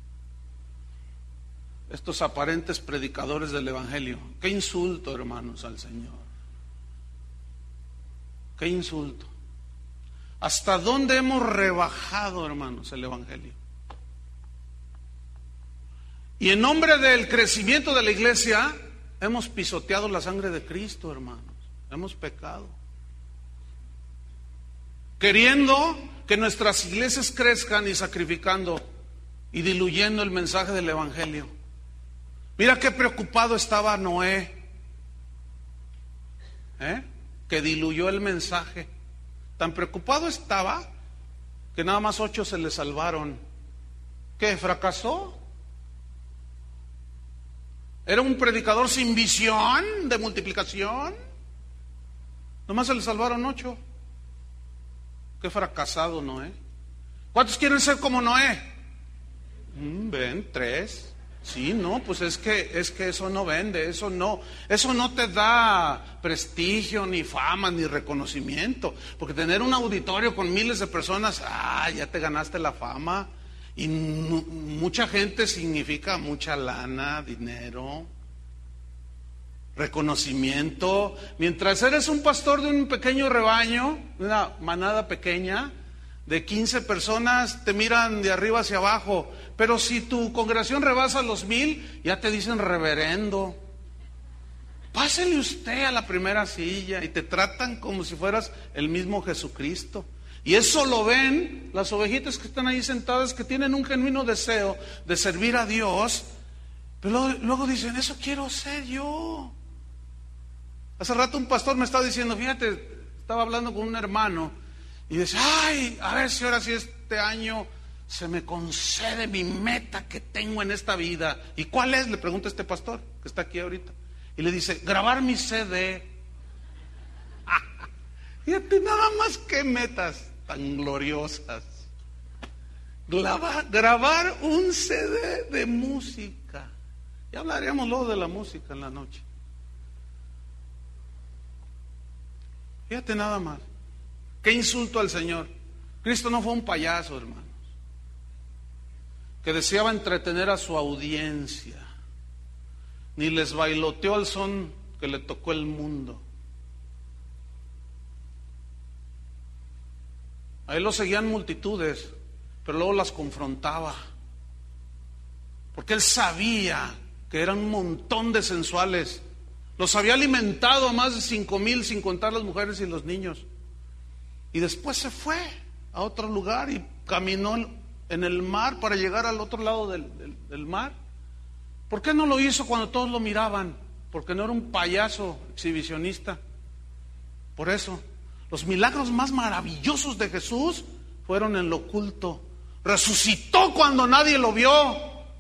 estos aparentes predicadores del evangelio. Qué insulto, hermanos, al Señor. Qué insulto. ¿Hasta dónde hemos rebajado, hermanos, el evangelio? Y en nombre del crecimiento de la iglesia hemos pisoteado la sangre de Cristo, hermanos. Hemos pecado. queriendo que nuestras iglesias crezcan y sacrificando y diluyendo el mensaje del evangelio. Mira qué preocupado estaba Noé, que diluyó el mensaje. Tan preocupado estaba que nada más 8 se le salvaron. ¿Qué? ¿Fracasó? ¿Era un predicador sin visión de multiplicación? Nomás se le salvaron 8. Qué fracasado Noé. ¿Cuántos quieren ser como Noé? Ven, 3. Sí, no, pues es que eso no vende, eso no te da prestigio, ni fama, ni reconocimiento. Porque tener un auditorio con miles de personas, ya te ganaste la fama. Y mucha gente significa mucha lana, dinero, reconocimiento. Mientras eres un pastor de un pequeño rebaño, una manada pequeña de 15 personas, te miran de arriba hacia abajo. Pero si tu congregación rebasa los 1000, ya te dicen reverendo. Pásele usted a la primera silla, y te tratan como si fueras el mismo Jesucristo. Y eso lo ven las ovejitas que están ahí sentadas, que tienen un genuino deseo de servir a Dios, pero luego dicen, eso quiero ser yo. Hace rato un pastor me estaba diciendo, fíjate, estaba hablando con un hermano y dice, a ver si ahora sí este año se me concede mi meta que tengo en esta vida. ¿Y cuál es? Le pregunta este pastor que está aquí ahorita. Y le dice, grabar mi CD. Fíjate nada más qué metas tan gloriosas. Grabar un CD de música. Ya hablaríamos luego de la música en la noche. Fíjate nada más. Qué insulto al Señor. Cristo no fue un payaso, hermanos, que deseaba entretener a su audiencia, ni les bailoteó al son que le tocó el mundo. A él lo seguían multitudes, pero luego las confrontaba, porque él sabía que eran un montón de sensuales. Los había alimentado a más de 5,000, sin contar las mujeres y los niños. Y después se fue a otro lugar y caminó en el mar para llegar al otro lado del mar. ¿Por qué no lo hizo cuando todos lo miraban? Porque no era un payaso exhibicionista. Por eso, los milagros más maravillosos de Jesús fueron en lo oculto. Resucitó cuando nadie lo vio.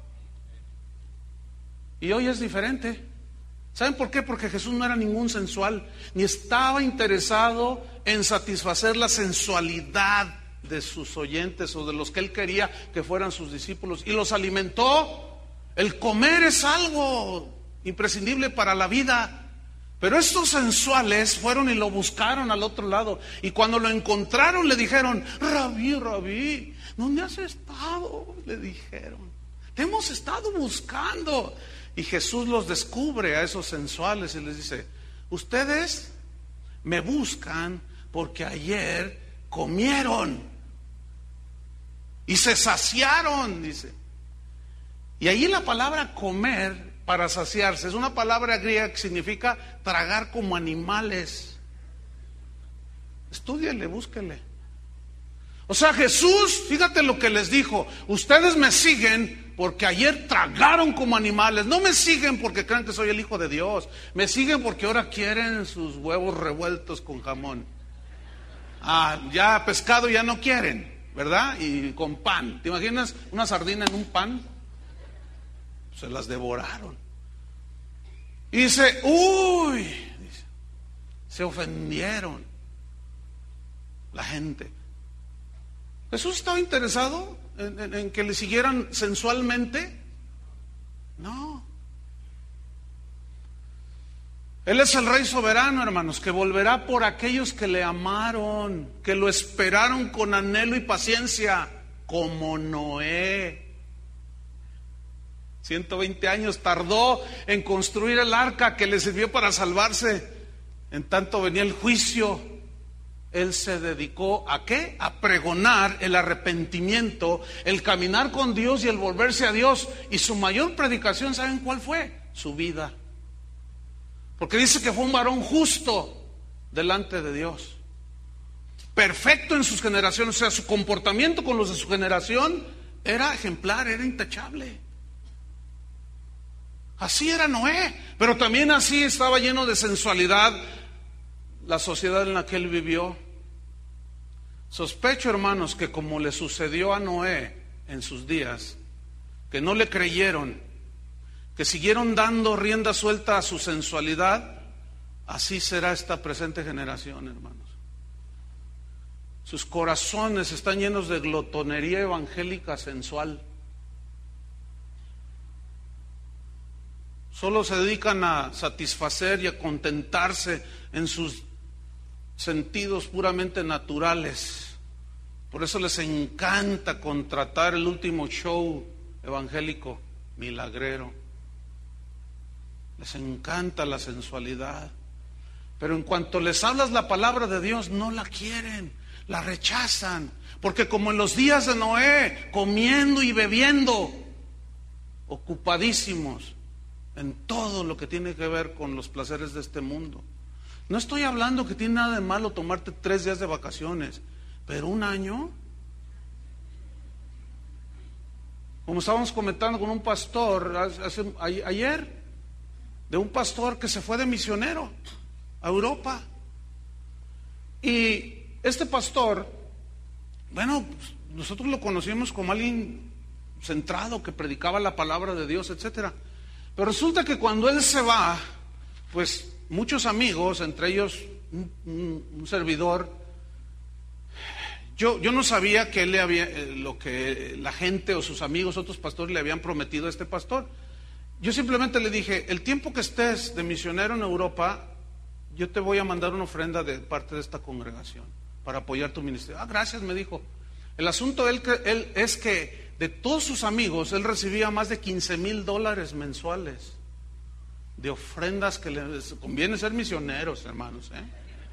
Y hoy es diferente. ¿Saben por qué? Porque Jesús no era ningún sensual, ni estaba interesado en satisfacer la sensualidad de sus oyentes o de los que él quería que fueran sus discípulos, y los alimentó. El comer es algo imprescindible para la vida. Pero estos sensuales fueron y lo buscaron al otro lado, y cuando lo encontraron le dijeron, Rabí, ¿dónde has estado? Le dijeron, te hemos estado buscando. Y Jesús los descubre a esos sensuales y les dice, ustedes me buscan porque ayer comieron y se saciaron, dice. Y allí la palabra comer para saciarse es una palabra griega que significa tragar como animales. Estúdiele, búsquele. O sea, Jesús, fíjate lo que les dijo, ustedes me siguen porque ayer tragaron como animales. No me siguen porque creen que soy el Hijo de Dios. Me siguen porque ahora quieren sus huevos revueltos con jamón. Ya pescado ya no quieren, ¿verdad? Y con pan. ¿Te imaginas una sardina en un pan? Se las devoraron. Y dice, dice, se ofendieron la gente. ¿Jesús estaba interesado en que le siguieran sensualmente? No. Él es el Rey soberano, hermanos, que volverá por aquellos que le amaron, que lo esperaron con anhelo y paciencia, como Noé. 120 años tardó en construir el arca que le sirvió para salvarse. En tanto venía el juicio. Él se dedicó ¿a qué? A pregonar el arrepentimiento, el caminar con Dios y el volverse a Dios. Y su mayor predicación, ¿saben cuál fue? Su vida. Porque dice que fue un varón justo delante de Dios. perfecto en sus generaciones, o sea, su comportamiento con los de su generación era ejemplar, era intachable. Así era Noé, pero también así estaba lleno de sensualidad la sociedad en la que él vivió. Sospecho, hermanos, que como le sucedió a Noé en sus días, que no le creyeron, que siguieron dando rienda suelta a su sensualidad, así será esta presente generación, hermanos. Sus corazones están llenos de glotonería evangélica sensual. Solo se dedican a satisfacer y a contentarse en sus sentidos puramente naturales. Por eso les encanta contratar el último show evangélico milagrero. Les encanta la sensualidad. Pero en cuanto les hablas la palabra de Dios, no la quieren, la rechazan. Porque como en los días de Noé, comiendo y bebiendo, ocupadísimos en todo lo que tiene que ver con los placeres de este mundo. No estoy hablando que tiene nada de malo tomarte 3 días de vacaciones, pero un año, como estábamos comentando con un pastor ayer, de un pastor que se fue de misionero a Europa. Y este pastor, bueno, nosotros lo conocimos como alguien centrado, que predicaba la palabra de Dios, etcétera. Pero resulta que cuando él se va, pues muchos amigos, entre ellos un servidor, yo no sabía que él le había, lo que la gente o sus amigos, otros pastores le habían prometido a este pastor. Yo simplemente le dije, el tiempo que estés de misionero en Europa, yo te voy a mandar una ofrenda de parte de esta congregación para apoyar tu ministerio. Ah, gracias, me dijo. El asunto él es que de todos sus amigos, él recibía más de $15,000 mensuales de ofrendas, que les conviene ser misioneros, hermanos, ¿eh?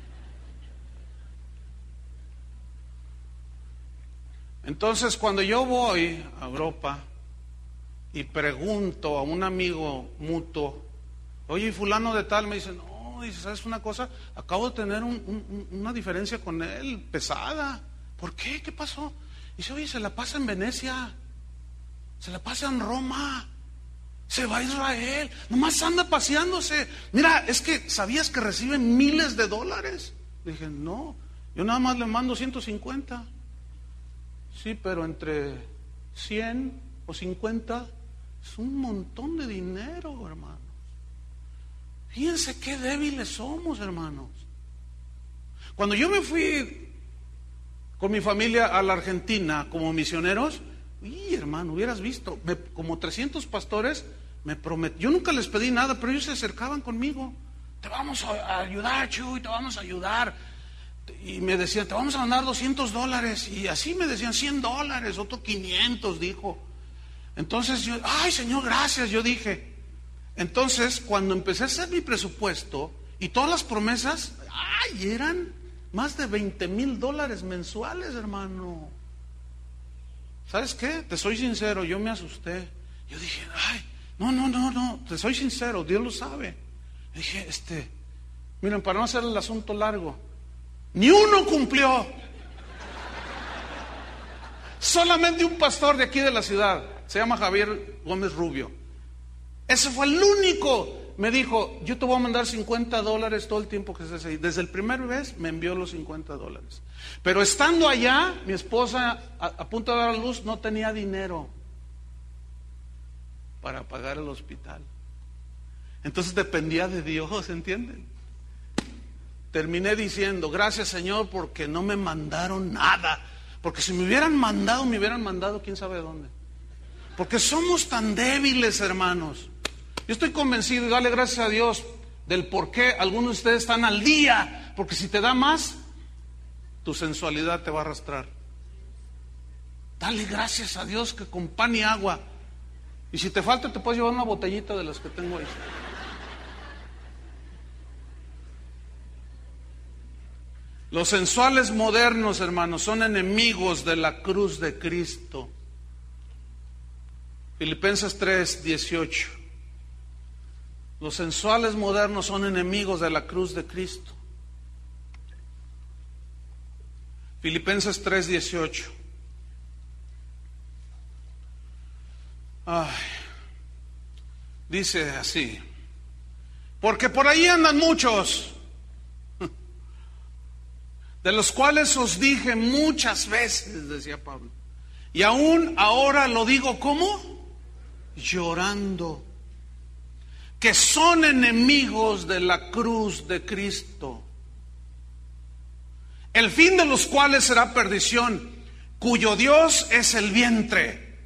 Entonces, cuando yo voy a Europa y pregunto a un amigo mutuo, oye, fulano de tal, me dice, no, dice, ¿sabes una cosa? Acabo de tener una diferencia con él, pesada. ¿Por qué? ¿Qué pasó? Dice, oye, se la pasa en Venecia, se la pasa en Roma, se va a Israel, nomás anda paseándose. Mira, es que ¿sabías que reciben miles de dólares? Le dije, no, yo nada más le mando 150. Sí, pero entre 100 o 50 es un montón de dinero, hermanos. Fíjense qué débiles somos, hermanos. Cuando yo me fui con mi familia a la Argentina como misioneros, hermano, hubieras visto, como 300 pastores me prometieron. Yo nunca les pedí nada, pero ellos se acercaban conmigo. Te vamos a ayudar, Chuy, te vamos a ayudar. Y me decían, te vamos a mandar $200. Y así me decían, $100, otro 500, dijo. Entonces yo, ay, Señor, gracias, yo dije. Entonces, cuando empecé a hacer mi presupuesto y todas las promesas, eran más de $20,000 mensuales, hermano. ¿Sabes qué? Te soy sincero, yo me asusté. Yo dije, no, te soy sincero, Dios lo sabe. Dije, miren, para no hacer el asunto largo, ni uno cumplió. Solamente un pastor de aquí de la ciudad, se llama Javier Gómez Rubio. Ese fue el único. Me dijo, yo te voy a mandar $50 todo el tiempo que estés ahí. Desde el primer vez me envió los $50. Pero estando allá, mi esposa, a punto de dar a luz, no tenía dinero para pagar el hospital. Entonces dependía de Dios, ¿entienden? Terminé diciendo, gracias, Señor, porque no me mandaron nada. Porque si me hubieran mandado quién sabe dónde. Porque somos tan débiles, hermanos. Yo estoy convencido, y dale gracias a Dios, del por qué algunos de ustedes están al día. Porque si te da más, tu sensualidad te va a arrastrar. Dale gracias a Dios que con pan y agua. Y si te falta, te puedes llevar una botellita de las que tengo ahí. Los sensuales modernos, hermanos, son enemigos de la cruz de Cristo. Filipenses 3:18. Los sensuales modernos son enemigos de la cruz de Cristo. Filipenses 3:18. Dice así: porque por ahí andan muchos, de los cuales os dije muchas veces, decía Pablo, y aún ahora lo digo, ¿cómo? Llorando, que son enemigos de la cruz de Cristo, el fin de los cuales será perdición, cuyo Dios es el vientre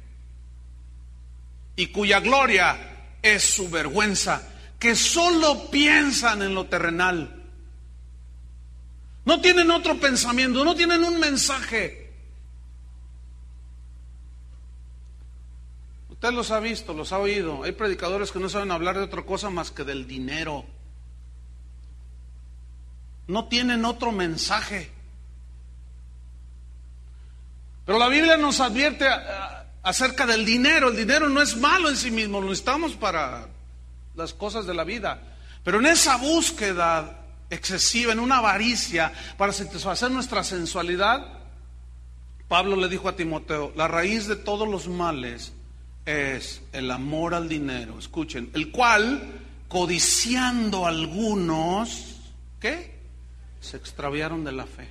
y cuya gloria es su vergüenza, que solo piensan en lo terrenal. No tienen otro pensamiento, no tienen un mensaje. Usted los ha visto, los ha oído. Hay predicadores que no saben hablar de otra cosa más que del dinero. No tienen otro mensaje. Pero la Biblia nos advierte acerca del dinero. El dinero no es malo en sí mismo, lo necesitamos para las cosas de la vida. Pero en esa búsqueda excesiva, en una avaricia para satisfacer nuestra sensualidad, Pablo le dijo a Timoteo: la raíz de todos los males es el amor al dinero. Escuchen, el cual, codiciando algunos, ¿qué? Se extraviaron de la fe.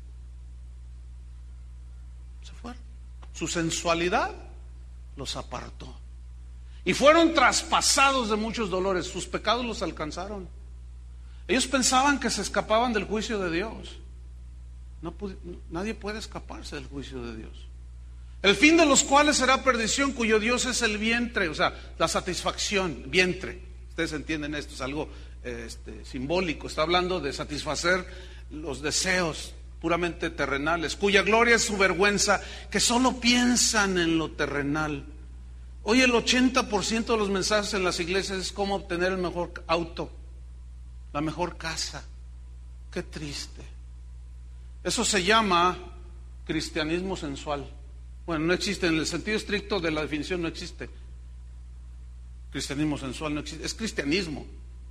Se fueron. Su sensualidad los apartó. Y fueron traspasados de muchos dolores. Sus pecados los alcanzaron. Ellos pensaban que se escapaban del juicio de Dios. Nadie puede escaparse del juicio de Dios. El fin de los cuales será perdición, cuyo Dios es el vientre, o sea, la satisfacción, vientre. Ustedes entienden esto, es algo simbólico. Está hablando de satisfacer los deseos puramente terrenales, cuya gloria es su vergüenza, que solo piensan en lo terrenal. Hoy el 80% de los mensajes en las iglesias es cómo obtener el mejor auto, la mejor casa. Qué triste. Eso se llama cristianismo sensual. Bueno, no existe, en el sentido estricto de la definición no existe. Cristianismo sensual no existe, es cristianismo.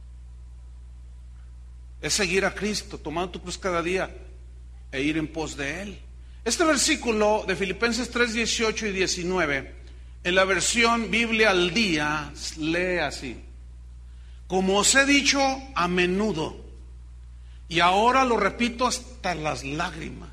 Es seguir a Cristo, tomando tu cruz cada día e ir en pos de Él. Este versículo de Filipenses 3:18 y 19, en la versión Biblia al día, lee así: como os he dicho a menudo, y ahora lo repito hasta las lágrimas,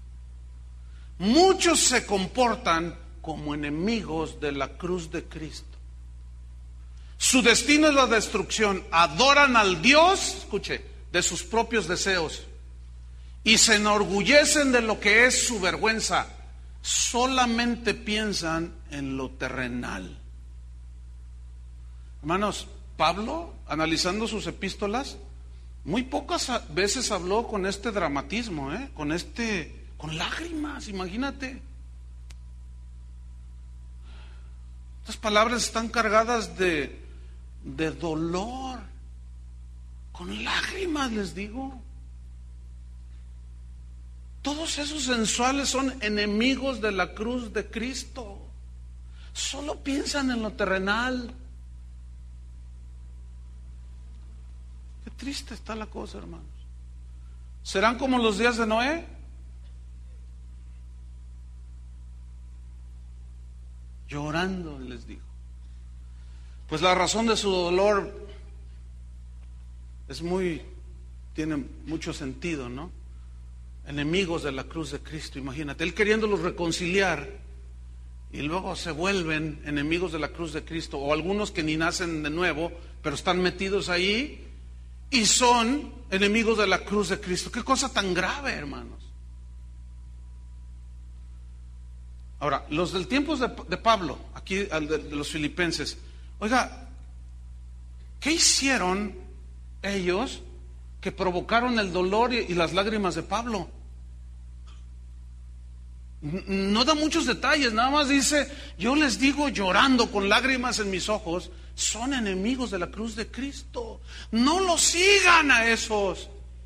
muchos se comportan como enemigos de la cruz de Cristo. Su destino es la destrucción. Adoran al Dios, escuche, de sus propios deseos, y se enorgullecen de lo que es su vergüenza. Solamente piensan en lo terrenal. Hermanos, Pablo, analizando sus epístolas, muy pocas veces habló con este dramatismo, con lágrimas, imagínate. Estas palabras están cargadas de dolor, con lágrimas, les digo. Todos esos sensuales son enemigos de la cruz de Cristo. Solo piensan en lo terrenal. Qué triste está la cosa, hermanos. ¿Serán como los días de Noé? Llorando, les digo. Pues la razón de su dolor tiene mucho sentido, ¿no? Enemigos de la cruz de Cristo, imagínate, Él queriéndolos reconciliar y luego se vuelven enemigos de la cruz de Cristo, o algunos que ni nacen de nuevo, pero están metidos ahí y son enemigos de la cruz de Cristo. Qué cosa tan grave, hermanos. Ahora, los del tiempo de Pablo, aquí de los filipenses, oiga, ¿qué hicieron ellos que provocaron el dolor y las lágrimas de Pablo? No da muchos detalles, nada más dice: yo les digo llorando con lágrimas en mis ojos, son enemigos de la cruz de Cristo. No los sigan a esos.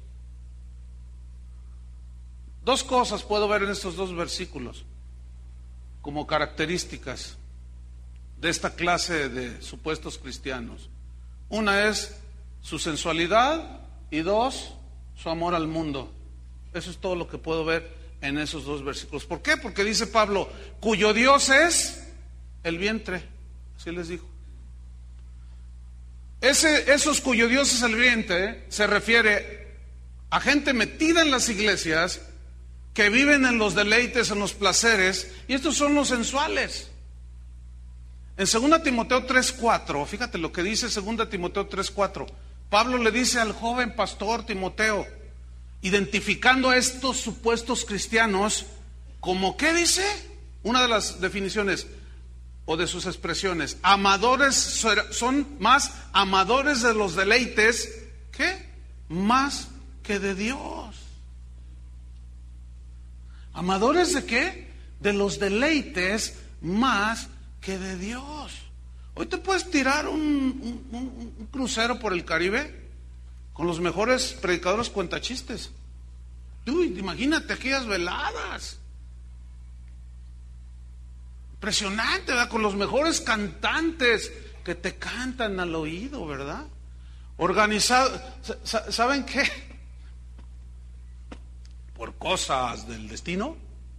Dos cosas puedo ver en estos dos versículos como características de esta clase de supuestos cristianos. Una es su sensualidad y dos, su amor al mundo. Eso es todo lo que puedo ver en esos dos versículos. ¿Por qué? Porque dice Pablo, cuyo Dios es el vientre. Así les dijo. Esos cuyo Dios es el vientre se refiere a gente metida en las iglesias que viven en los deleites, en los placeres, y estos son los sensuales. En 2 Timoteo 3:4, fíjate lo que dice 2 Timoteo 3:4. Pablo le dice al joven pastor Timoteo, identificando a estos supuestos cristianos como, ¿qué dice? Una de las definiciones o de sus expresiones, amadores, son más amadores de los deleites, ¿qué? Más que de Dios. ¿Amadores de qué? De los deleites más que de Dios. Hoy te puedes tirar un crucero por el Caribe con los mejores predicadores cuentachistes. Uy, imagínate aquellas veladas. Impresionante, ¿verdad? Con los mejores cantantes que te cantan al oído, ¿verdad? Organizado. ¿Saben qué? Por cosas del destino,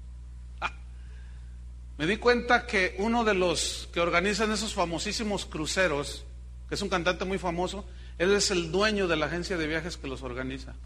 me di cuenta que uno de los que organizan esos famosísimos cruceros, que es un cantante muy famoso, él es el dueño de la agencia de viajes que los organiza.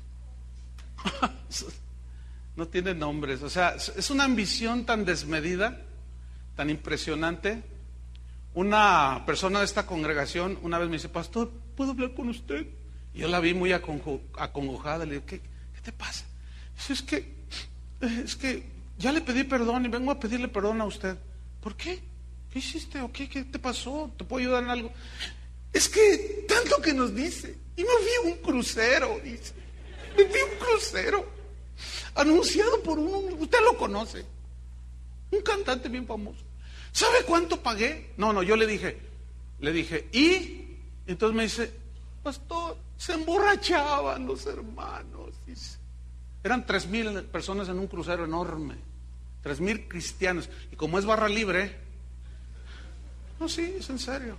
No tiene nombres, o sea, es una ambición tan desmedida, tan impresionante. Una persona de esta congregación una vez me dice, pastor, ¿puedo hablar con usted? Y yo la vi muy acongojada, le digo, ¿qué te pasa? Dice, es que ya le pedí perdón y vengo a pedirle perdón a usted. ¿Por qué? ¿Qué hiciste? ¿O qué te pasó? ¿Te puedo ayudar en algo? Es que tanto que nos dice, y me vi un crucero, dice, me vi un crucero anunciado por usted lo conoce, un cantante bien famoso. ¿Sabe cuánto pagué? No, yo le dije, ¿y? Entonces me dice, pastor, se emborrachaban los hermanos, dice. Eran 3,000 personas en un crucero enorme, 3,000 cristianos, y como es barra libre, no, sí, es en serio.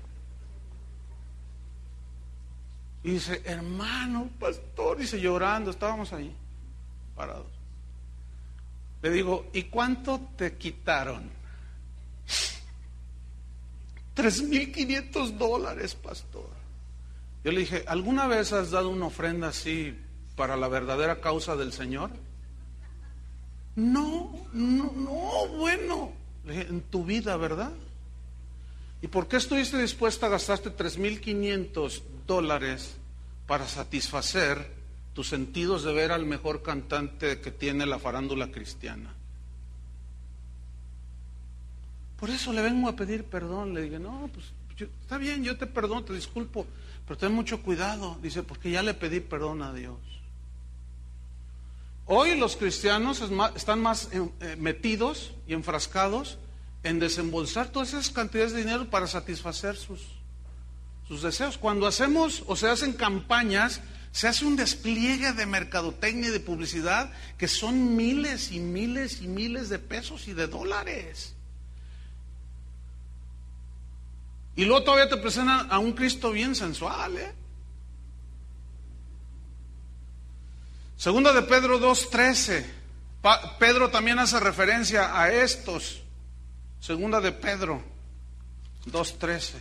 Y dice, hermano, pastor, dice, llorando, estábamos ahí, parados. Le digo, ¿y cuánto te quitaron? $3,500, pastor. Yo le dije, ¿alguna vez has dado una ofrenda así para la verdadera causa del Señor? No, bueno. Le dije, en tu vida, ¿verdad? ¿Y por qué estuviste dispuesta a gastarte $3,500 para satisfacer tus sentidos de ver al mejor cantante que tiene la farándula cristiana? Por eso le vengo a pedir perdón. Le dije, no, pues está bien, yo te perdono, te disculpo, pero ten mucho cuidado. Dice, porque ya le pedí perdón a Dios. Hoy los cristianos están más metidos y enfrascados en desembolsar todas esas cantidades de dinero para satisfacer sus deseos. Cuando hacemos o se hacen campañas, se hace un despliegue de mercadotecnia y de publicidad que son miles y miles y miles de pesos y de dólares. Y luego todavía te presentan a un Cristo bien sensual, Segunda de Pedro 2:13. Pedro también hace referencia a estos. Segunda de Pedro 2:13.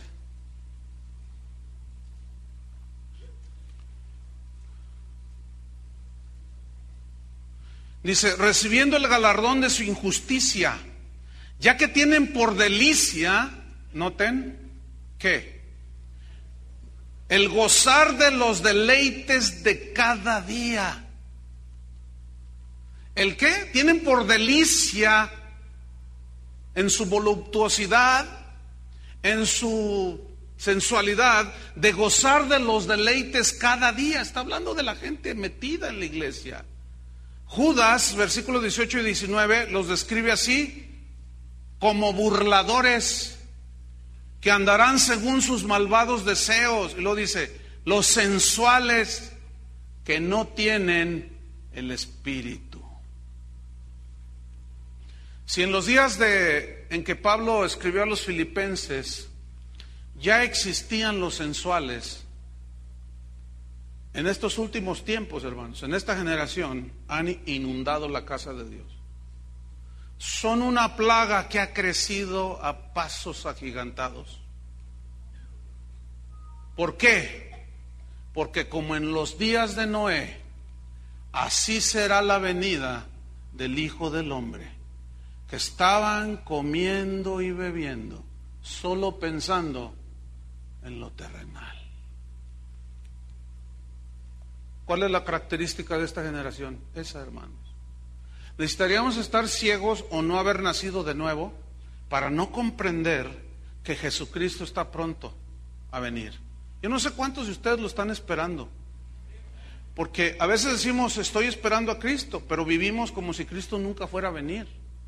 Dice, recibiendo el galardón de su injusticia, ya que tienen por delicia, noten, ¿qué? El gozar de los deleites de cada día. ¿El qué? Tienen por delicia en su voluptuosidad, en su sensualidad, de gozar de los deleites cada día. Está hablando de la gente metida en la iglesia. Judas, versículos 18 y 19, los describe así, como burladores que andarán según sus malvados deseos. Y luego dice, los sensuales que no tienen el Espíritu. Si en los días en que Pablo escribió a los filipenses ya existían los sensuales, en estos últimos tiempos, hermanos, en esta generación han inundado la casa de Dios. son una plaga que ha crecido a pasos agigantados. ¿Por qué? Porque como en los días de Noé, así será la venida del Hijo del Hombre, que estaban comiendo y bebiendo, solo pensando en lo terrenal. ¿Cuál es la característica de esta generación? Esa, hermanos. Necesitaríamos estar ciegos o no haber nacido de nuevo para no comprender que Jesucristo está pronto a venir. Yo no sé cuántos de ustedes lo están esperando, porque a veces decimos estoy esperando a Cristo, pero vivimos como si Cristo nunca fuera a venir.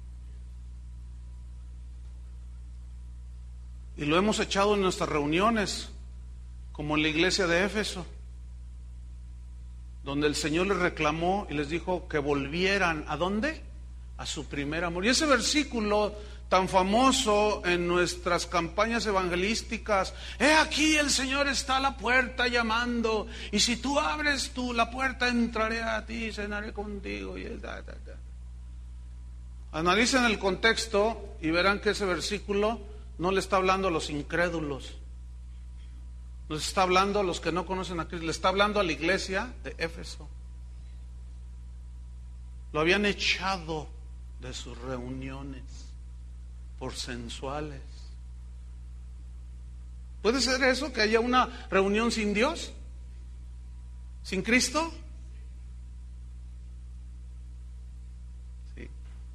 Y lo hemos echado en nuestras reuniones, como en la iglesia de Éfeso, donde el Señor les reclamó y les dijo que volvieran, ¿a dónde? A su primer amor. Y ese versículo tan famoso en nuestras campañas evangelísticas, he aquí el Señor está a la puerta llamando, y si tú abres la puerta, entraré a ti, cenaré contigo. Analicen el contexto y verán que ese versículo no le está hablando a los incrédulos, no le está hablando a los que no conocen a Cristo, le está hablando a la iglesia de Éfeso. Lo habían echado de sus reuniones por sensuales. ¿Puede ser eso, que haya una reunión sin Dios? ¿Sin Cristo? Sí.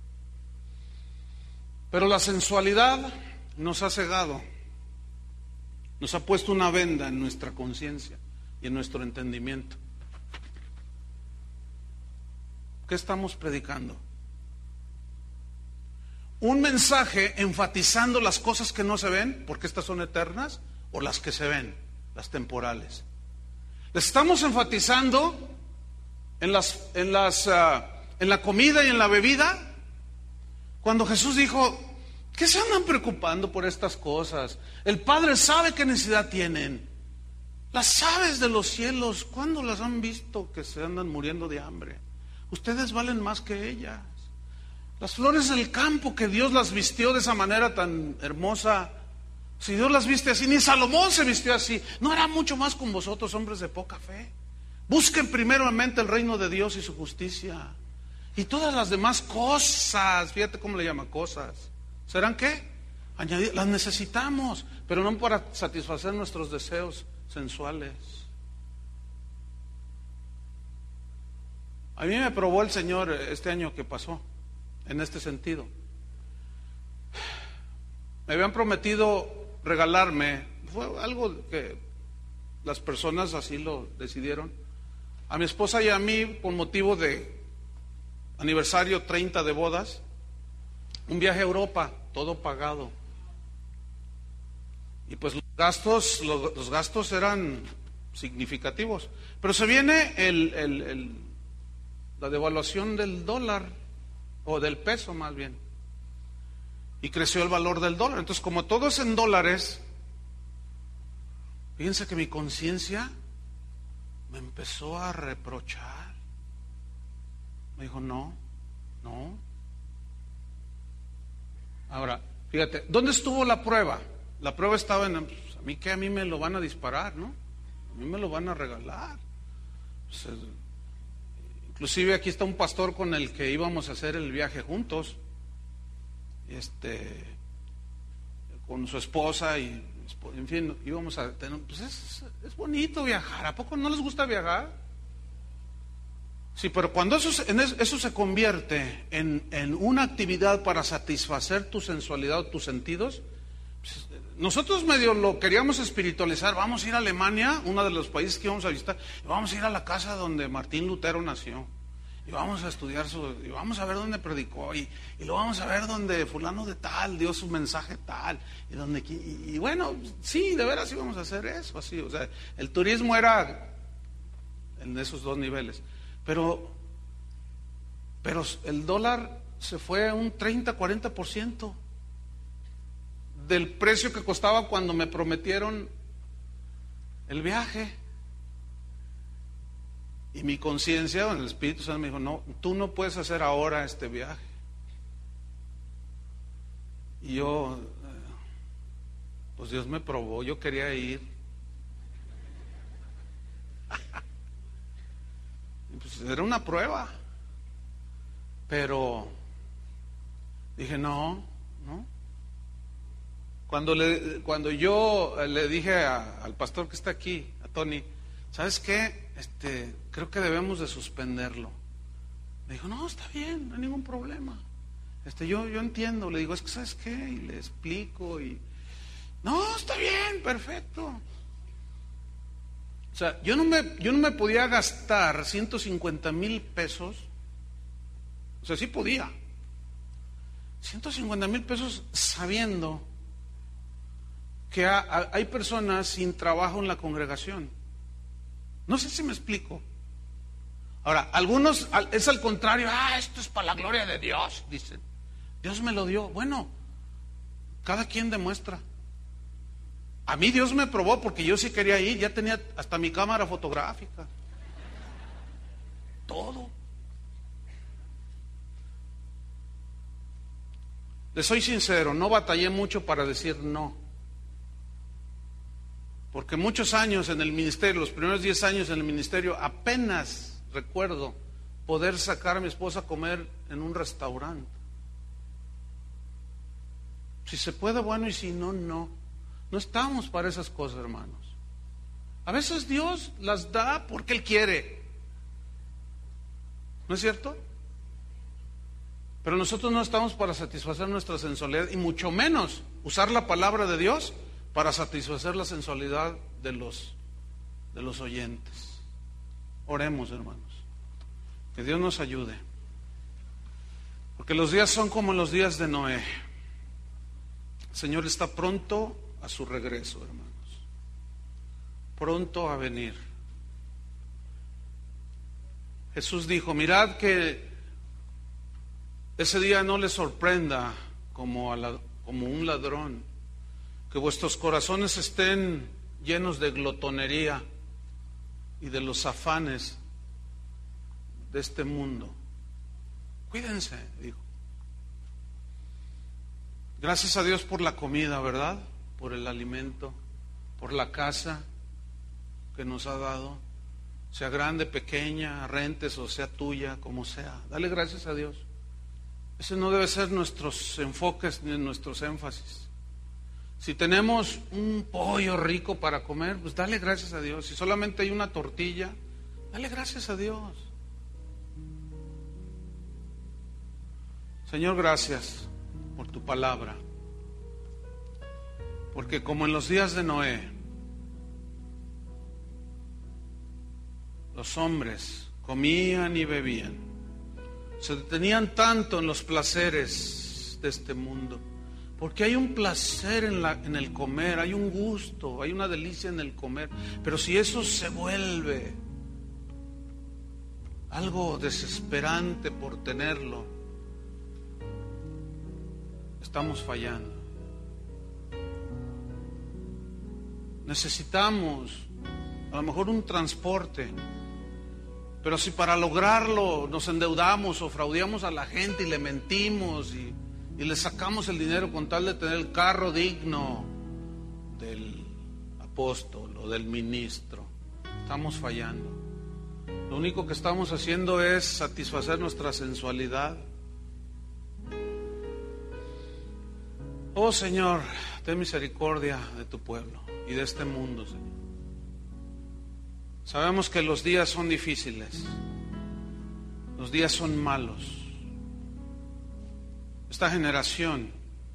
Pero la sensualidad nos ha cegado, nos ha puesto una venda en nuestra conciencia y en nuestro entendimiento. ¿Qué estamos predicando? Un mensaje enfatizando las cosas que no se ven, porque estas son eternas, o las que se ven, las temporales. Les estamos enfatizando en la comida y en la bebida, cuando Jesús dijo, ¿qué se andan preocupando por estas cosas? El Padre sabe qué necesidad tienen. Las aves de los cielos, ¿cuándo las han visto que se andan muriendo de hambre? Ustedes valen más que ellas. Las flores del campo, que Dios las vistió de esa manera tan hermosa, si Dios las viste así, ni Salomón se vistió así. ¿No hará mucho más con vosotros, hombres de poca fe? Busquen primeramente el reino de Dios y su justicia, y todas las demás cosas, fíjate cómo le llama, cosas, ¿serán qué? Añadir. Las necesitamos, pero no para satisfacer nuestros deseos sensuales. A mí me probó el Señor este año que pasó en este sentido. Me habían prometido regalarme, fue algo que las personas así lo decidieron, a mi esposa y a mí, con motivo de aniversario 30 de bodas, un viaje a Europa, todo pagado. Y pues los gastos eran significativos. Pero se viene la devaluación del dólar, o del peso más bien, y creció el valor del dólar. Entonces, como todo es en dólares, fíjense que mi conciencia me empezó a reprochar. Me dijo, no. Ahora, fíjate, ¿dónde estuvo la prueba? La prueba estaba en, pues, a mí me lo van a disparar, ¿no? A mí me lo van a regalar. Pues, inclusive aquí está un pastor con el que íbamos a hacer el viaje juntos, con su esposa, y en fin, íbamos a tener, pues es bonito viajar. ¿A poco no les gusta viajar? Sí, pero cuando eso se convierte en una actividad para satisfacer tu sensualidad o tus sentidos, pues, nosotros medio lo queríamos espiritualizar. Vamos a ir a Alemania, uno de los países que íbamos a visitar, y vamos a ir a la casa donde Martín Lutero nació, y vamos a estudiar y vamos a ver dónde predicó, y lo vamos a ver donde fulano de tal dio su mensaje tal, y bueno, sí, de veras íbamos a hacer eso, así, o sea, el turismo era en esos dos niveles, pero el dólar se fue a un 30-40% del precio que costaba cuando me prometieron el viaje. Y mi conciencia, el Espíritu Santo me dijo, no, tú no puedes hacer ahora este viaje. Y yo, pues Dios me probó, yo quería ir. Pues era una prueba. Pero dije, no. Cuando yo le dije al pastor que está aquí, a Tony, ¿sabes qué? Creo que debemos de suspenderlo. Me dijo, no, está bien, no hay ningún problema. Yo entiendo. Le digo, es que ¿sabes qué? Y le explico y... No, está bien, perfecto. O sea, yo no me podía gastar 150,000 pesos. O sea, sí podía. 150,000 pesos sabiendo que hay personas sin trabajo en la congregación. No sé si me explico. Ahora, algunos es al contrario. Esto es para la gloria de Dios, dicen. Dios me lo dio. Bueno, cada quien demuestra. A mí Dios me probó porque yo sí quería ir. Ya tenía hasta mi cámara fotográfica. Todo. Les soy sincero, no batallé mucho para decir no. Porque muchos años en el ministerio, los primeros 10 años en el ministerio, apenas recuerdo poder sacar a mi esposa a comer en un restaurante. Si se puede, bueno, y si no, no. No estamos para esas cosas, hermanos. A veces Dios las da porque Él quiere. ¿No es cierto? Pero nosotros no estamos para satisfacer nuestra sensualidad, y mucho menos usar la palabra de Dios para satisfacer la sensualidad de los oyentes. Oremos, hermanos. Que Dios nos ayude. Porque los días son como los días de Noé. El Señor está pronto a su regreso, hermanos. Pronto a venir. Jesús dijo, mirad que ese día no les sorprenda como un ladrón, que vuestros corazones estén llenos de glotonería y de los afanes de este mundo. Cuídense, dijo. Gracias a Dios por la comida, ¿verdad? Por el alimento, por la casa que nos ha dado, sea grande, pequeña, rentes o sea tuya, como sea. Dale gracias a Dios. Ese no debe ser nuestros enfoques ni nuestros énfasis. Si tenemos un pollo rico para comer, pues dale gracias a Dios. Si solamente hay una tortilla, dale gracias a Dios. Señor, gracias por tu palabra. Porque como en los días de Noé, los hombres comían y bebían, se detenían tanto en los placeres de este mundo, porque hay un placer en el comer, hay un gusto, hay una delicia en el comer, pero si eso se vuelve algo desesperante por tenerlo, estamos fallando. Necesitamos a lo mejor un transporte, pero si para lograrlo nos endeudamos o fraudeamos a la gente y le mentimos y le sacamos el dinero con tal de tener el carro digno del apóstol o del ministro, estamos fallando. Lo único que estamos haciendo es satisfacer nuestra sensualidad. Oh Señor, ten misericordia de tu pueblo y de este mundo, Señor. Sabemos que los días son difíciles, los días son malos. Esta generación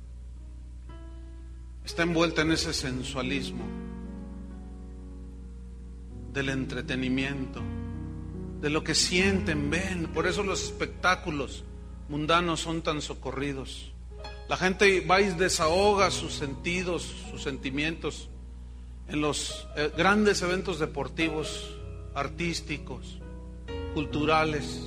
está envuelta en ese sensualismo del entretenimiento, de lo que sienten, ven. Por eso los espectáculos mundanos son tan socorridos. La gente va y desahoga sus sentidos, sus sentimientos en los grandes eventos deportivos, artísticos, culturales,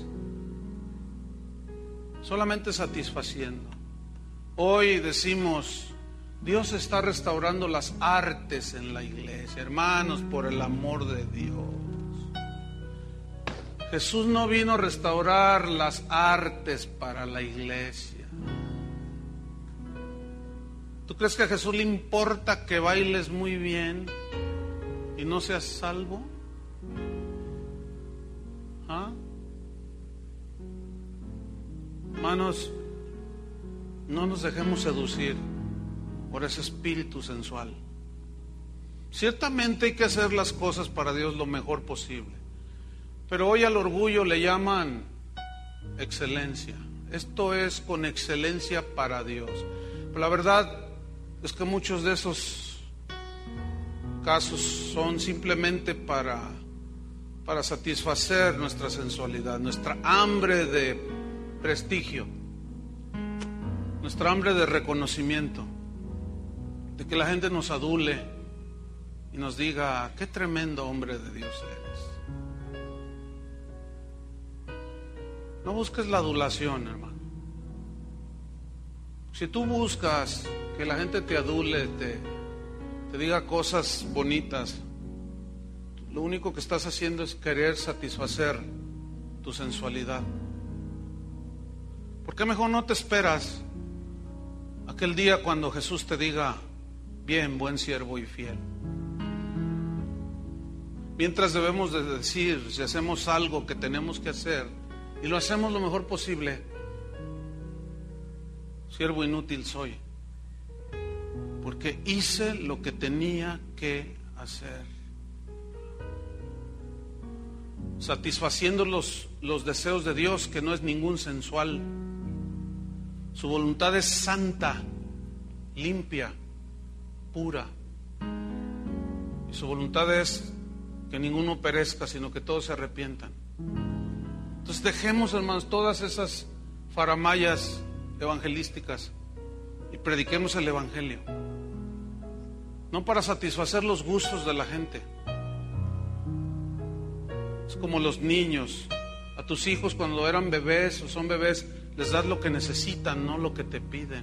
solamente satisfaciendo. Hoy decimos, Dios está restaurando las artes en la iglesia. Hermanos, por el amor de Dios, Jesús no vino a restaurar las artes para la iglesia. ¿Tú crees que a Jesús le importa que bailes muy bien y no seas salvo? ¿Ah? Hermanos, no nos dejemos seducir por ese espíritu sensual. Ciertamente hay que hacer las cosas para Dios lo mejor posible, pero hoy al orgullo le llaman excelencia. Esto es con excelencia para Dios. Pero la verdad es que muchos de esos casos son simplemente para satisfacer nuestra sensualidad, nuestra hambre de prestigio, nuestra hambre de reconocimiento, de que la gente nos adule y nos diga: qué tremendo hombre de Dios eres. No busques la adulación, hermano. Si tú buscas que la gente te adule, te diga cosas bonitas, lo único que estás haciendo es querer satisfacer tu sensualidad. ¿Por qué mejor no te esperas aquel día cuando Jesús te diga: bien, buen siervo y fiel? Mientras debemos de decir, si hacemos algo que tenemos que hacer y lo hacemos lo mejor posible: siervo inútil soy, porque hice lo que tenía que hacer. Satisfaciendo los deseos de Dios, que no es ningún sensual. Su voluntad es santa, limpia, pura. Y su voluntad es que ninguno perezca, sino que todos se arrepientan. Entonces dejemos, hermanos, todas esas faramayas evangelísticas y prediquemos el evangelio, no para satisfacer los gustos de la gente. Es como los niños. A tus hijos, cuando eran bebés o son bebés, les das lo que necesitan, no lo que te piden.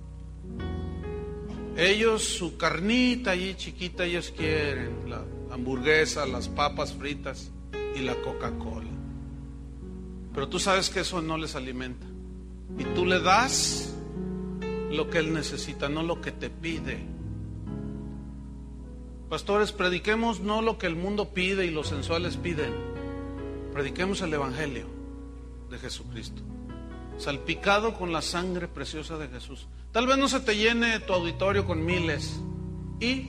Ellos, su carnita allí chiquita, ellos quieren la hamburguesa, las papas fritas y la Coca-Cola. Pero tú sabes que eso no les alimenta. Y tú le das lo que él necesita, no lo que te pide. Pastores, prediquemos no lo que el mundo pide y los sensuales piden. Prediquemos el evangelio de Jesucristo, salpicado con la sangre preciosa de Jesús. Tal vez no se te llene tu auditorio con miles. ¿Y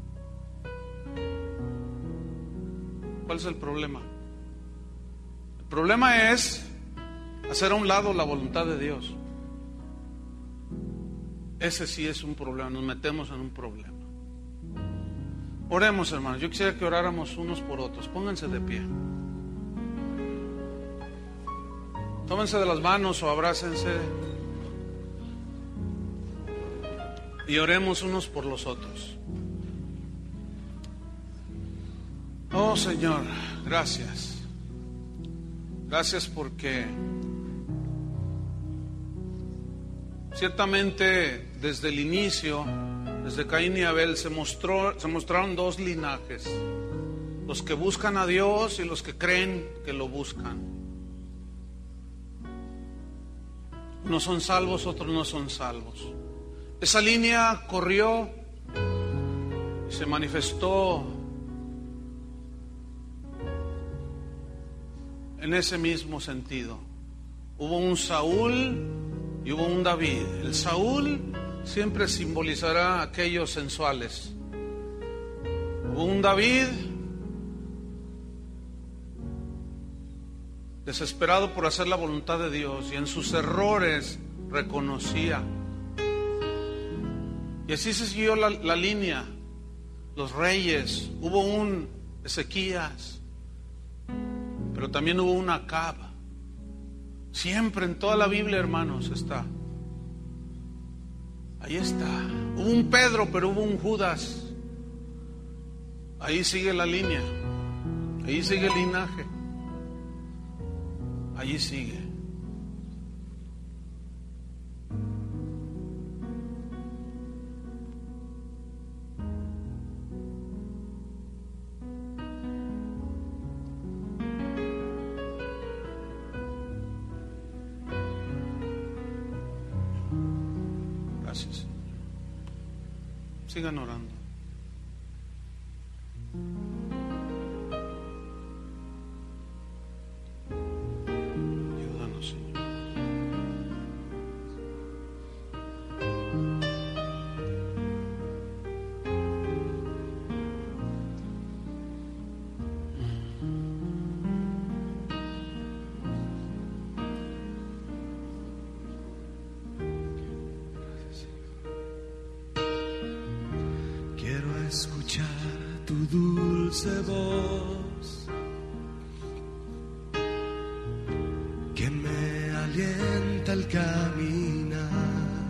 cuál es el problema? El problema es hacer a un lado la voluntad de Dios. Ese sí es un problema, nos metemos en un problema. Oremos, hermanos. Yo quisiera que oráramos unos por otros. Pónganse de pie. Tómense de las manos o abrácense y oremos unos por los otros. Oh Señor, gracias. Gracias porque ciertamente desde el inicio, desde Caín y Abel, se mostraron dos linajes: los que buscan a Dios y los que creen que lo buscan. Unos son salvos, otros no son salvos. Esa línea corrió y se manifestó en ese mismo sentido. Hubo un Saúl y hubo un David. El Saúl siempre simbolizará a aquellos sensuales. Hubo un David desesperado por hacer la voluntad de Dios y en sus errores reconocía. Y así se siguió la línea. Los reyes, hubo un Ezequías, pero también hubo un Acab. Siempre en toda la Biblia, hermanos, está. Ahí está. Hubo un Pedro, pero hubo un Judas. Ahí sigue la línea. Ahí sigue el linaje. Allí sigue. Gracias. Sigan orando. Ayúdanos, Señor. Escuchar tu dulce voz que me alienta al caminar,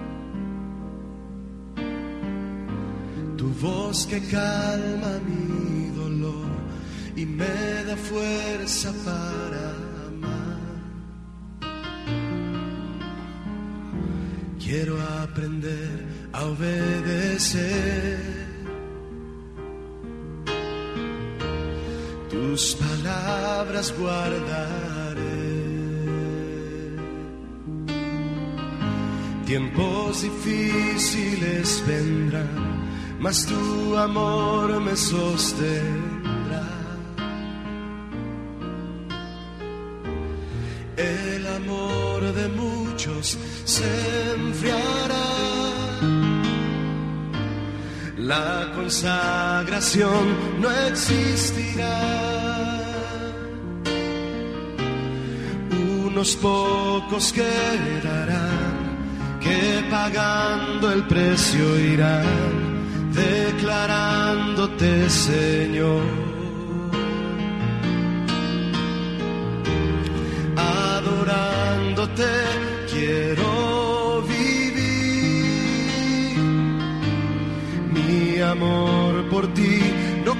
tu voz que calma mi dolor y me da fuerza para amar. Quiero aprender a obedecer tus palabras, guardaré. Tiempos difíciles vendrán, mas tu amor me sostendrá. El amor de muchos se enfriará, la consagración no existirá. Unos pocos quedarán, que pagando el precio irán, declarándote Señor. Adorándote quiero vivir, mi amor por ti no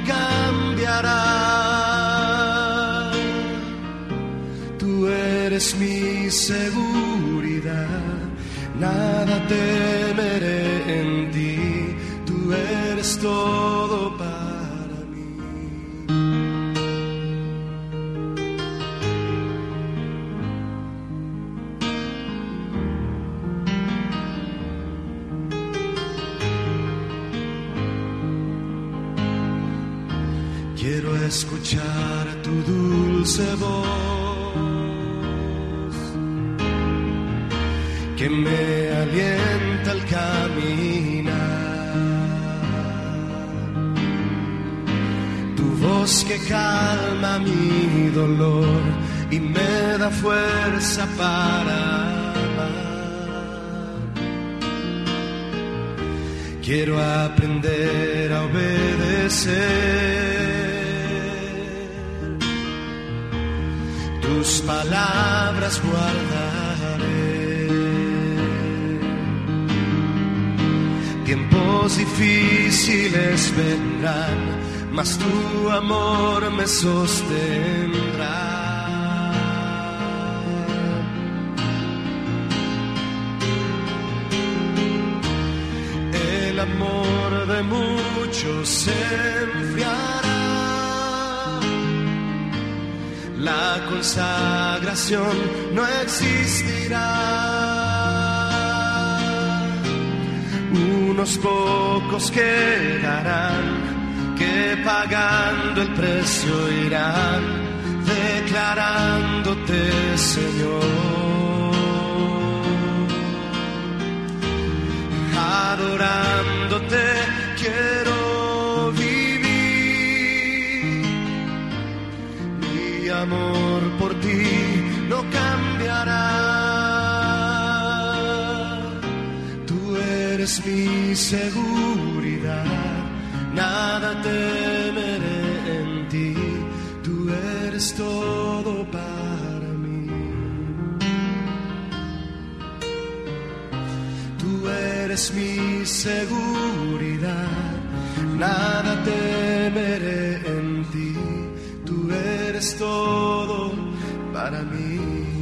cambiará. Tú eres mi seguridad, nada temeré en ti. Tú eres todo para mí. Quiero escuchar tu dulce voz que me alienta al caminar, tu voz que calma mi dolor y me da fuerza para amar. Quiero aprender a obedecer tus palabras, guardaré. Tiempos difíciles vendrán, mas tu amor me sostendrá. El amor de muchos se enfriará, la consagración no existirá. Unos pocos quedarán, que pagando el precio irán, declarándote Señor. Adorándote quiero vivir, mi amor por ti no cambiará. Tú eres mi seguridad, nada temeré en ti. Tú eres todo para mí. Tú eres mi seguridad, nada temeré en ti. Tú eres todo para mí.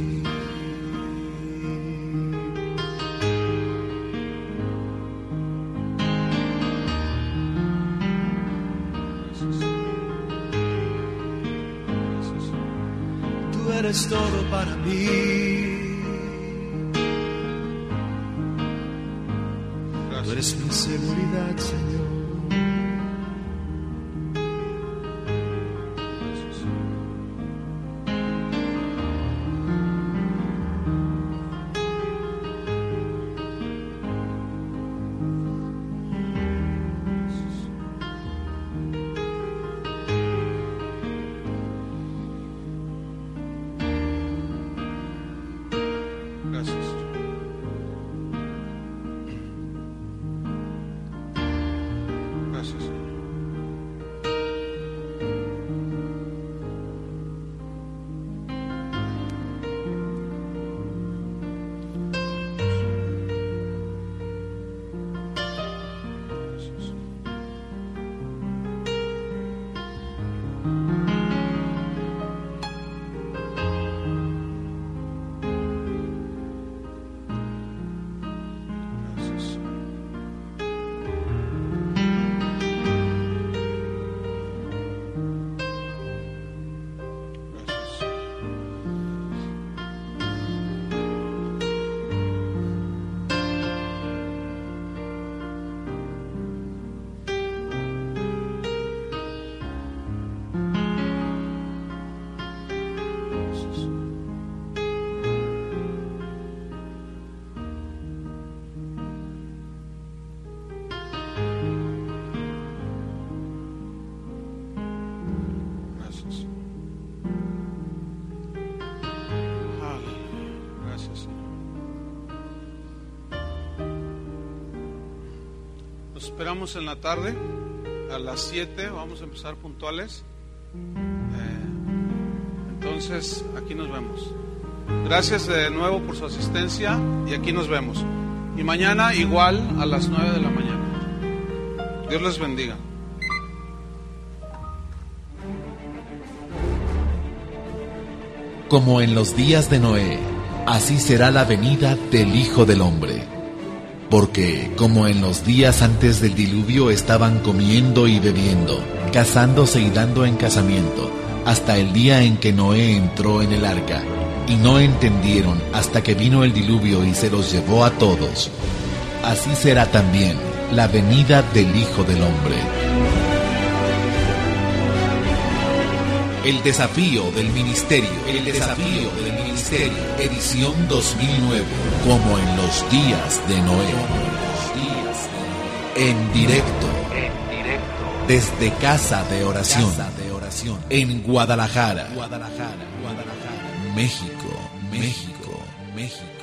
Tú eres todo para mí. Gracias, eres mi seguridad, Señor. Esperamos en la tarde a las 7, vamos a empezar puntuales. Entonces aquí nos vemos. Gracias de nuevo por su asistencia y aquí nos vemos. Y mañana igual a las 9 de la mañana. Dios les bendiga. Como en los días de Noé, así será la venida del Hijo del Hombre. Porque, como en los días antes del diluvio estaban comiendo y bebiendo, casándose y dando en casamiento, hasta el día en que Noé entró en el arca, y no entendieron hasta que vino el diluvio y se los llevó a todos, así será también la venida del Hijo del Hombre. El desafío del ministerio, edición 2009, como en los días de Noé. En directo, desde Casa de Oración, en Guadalajara, México.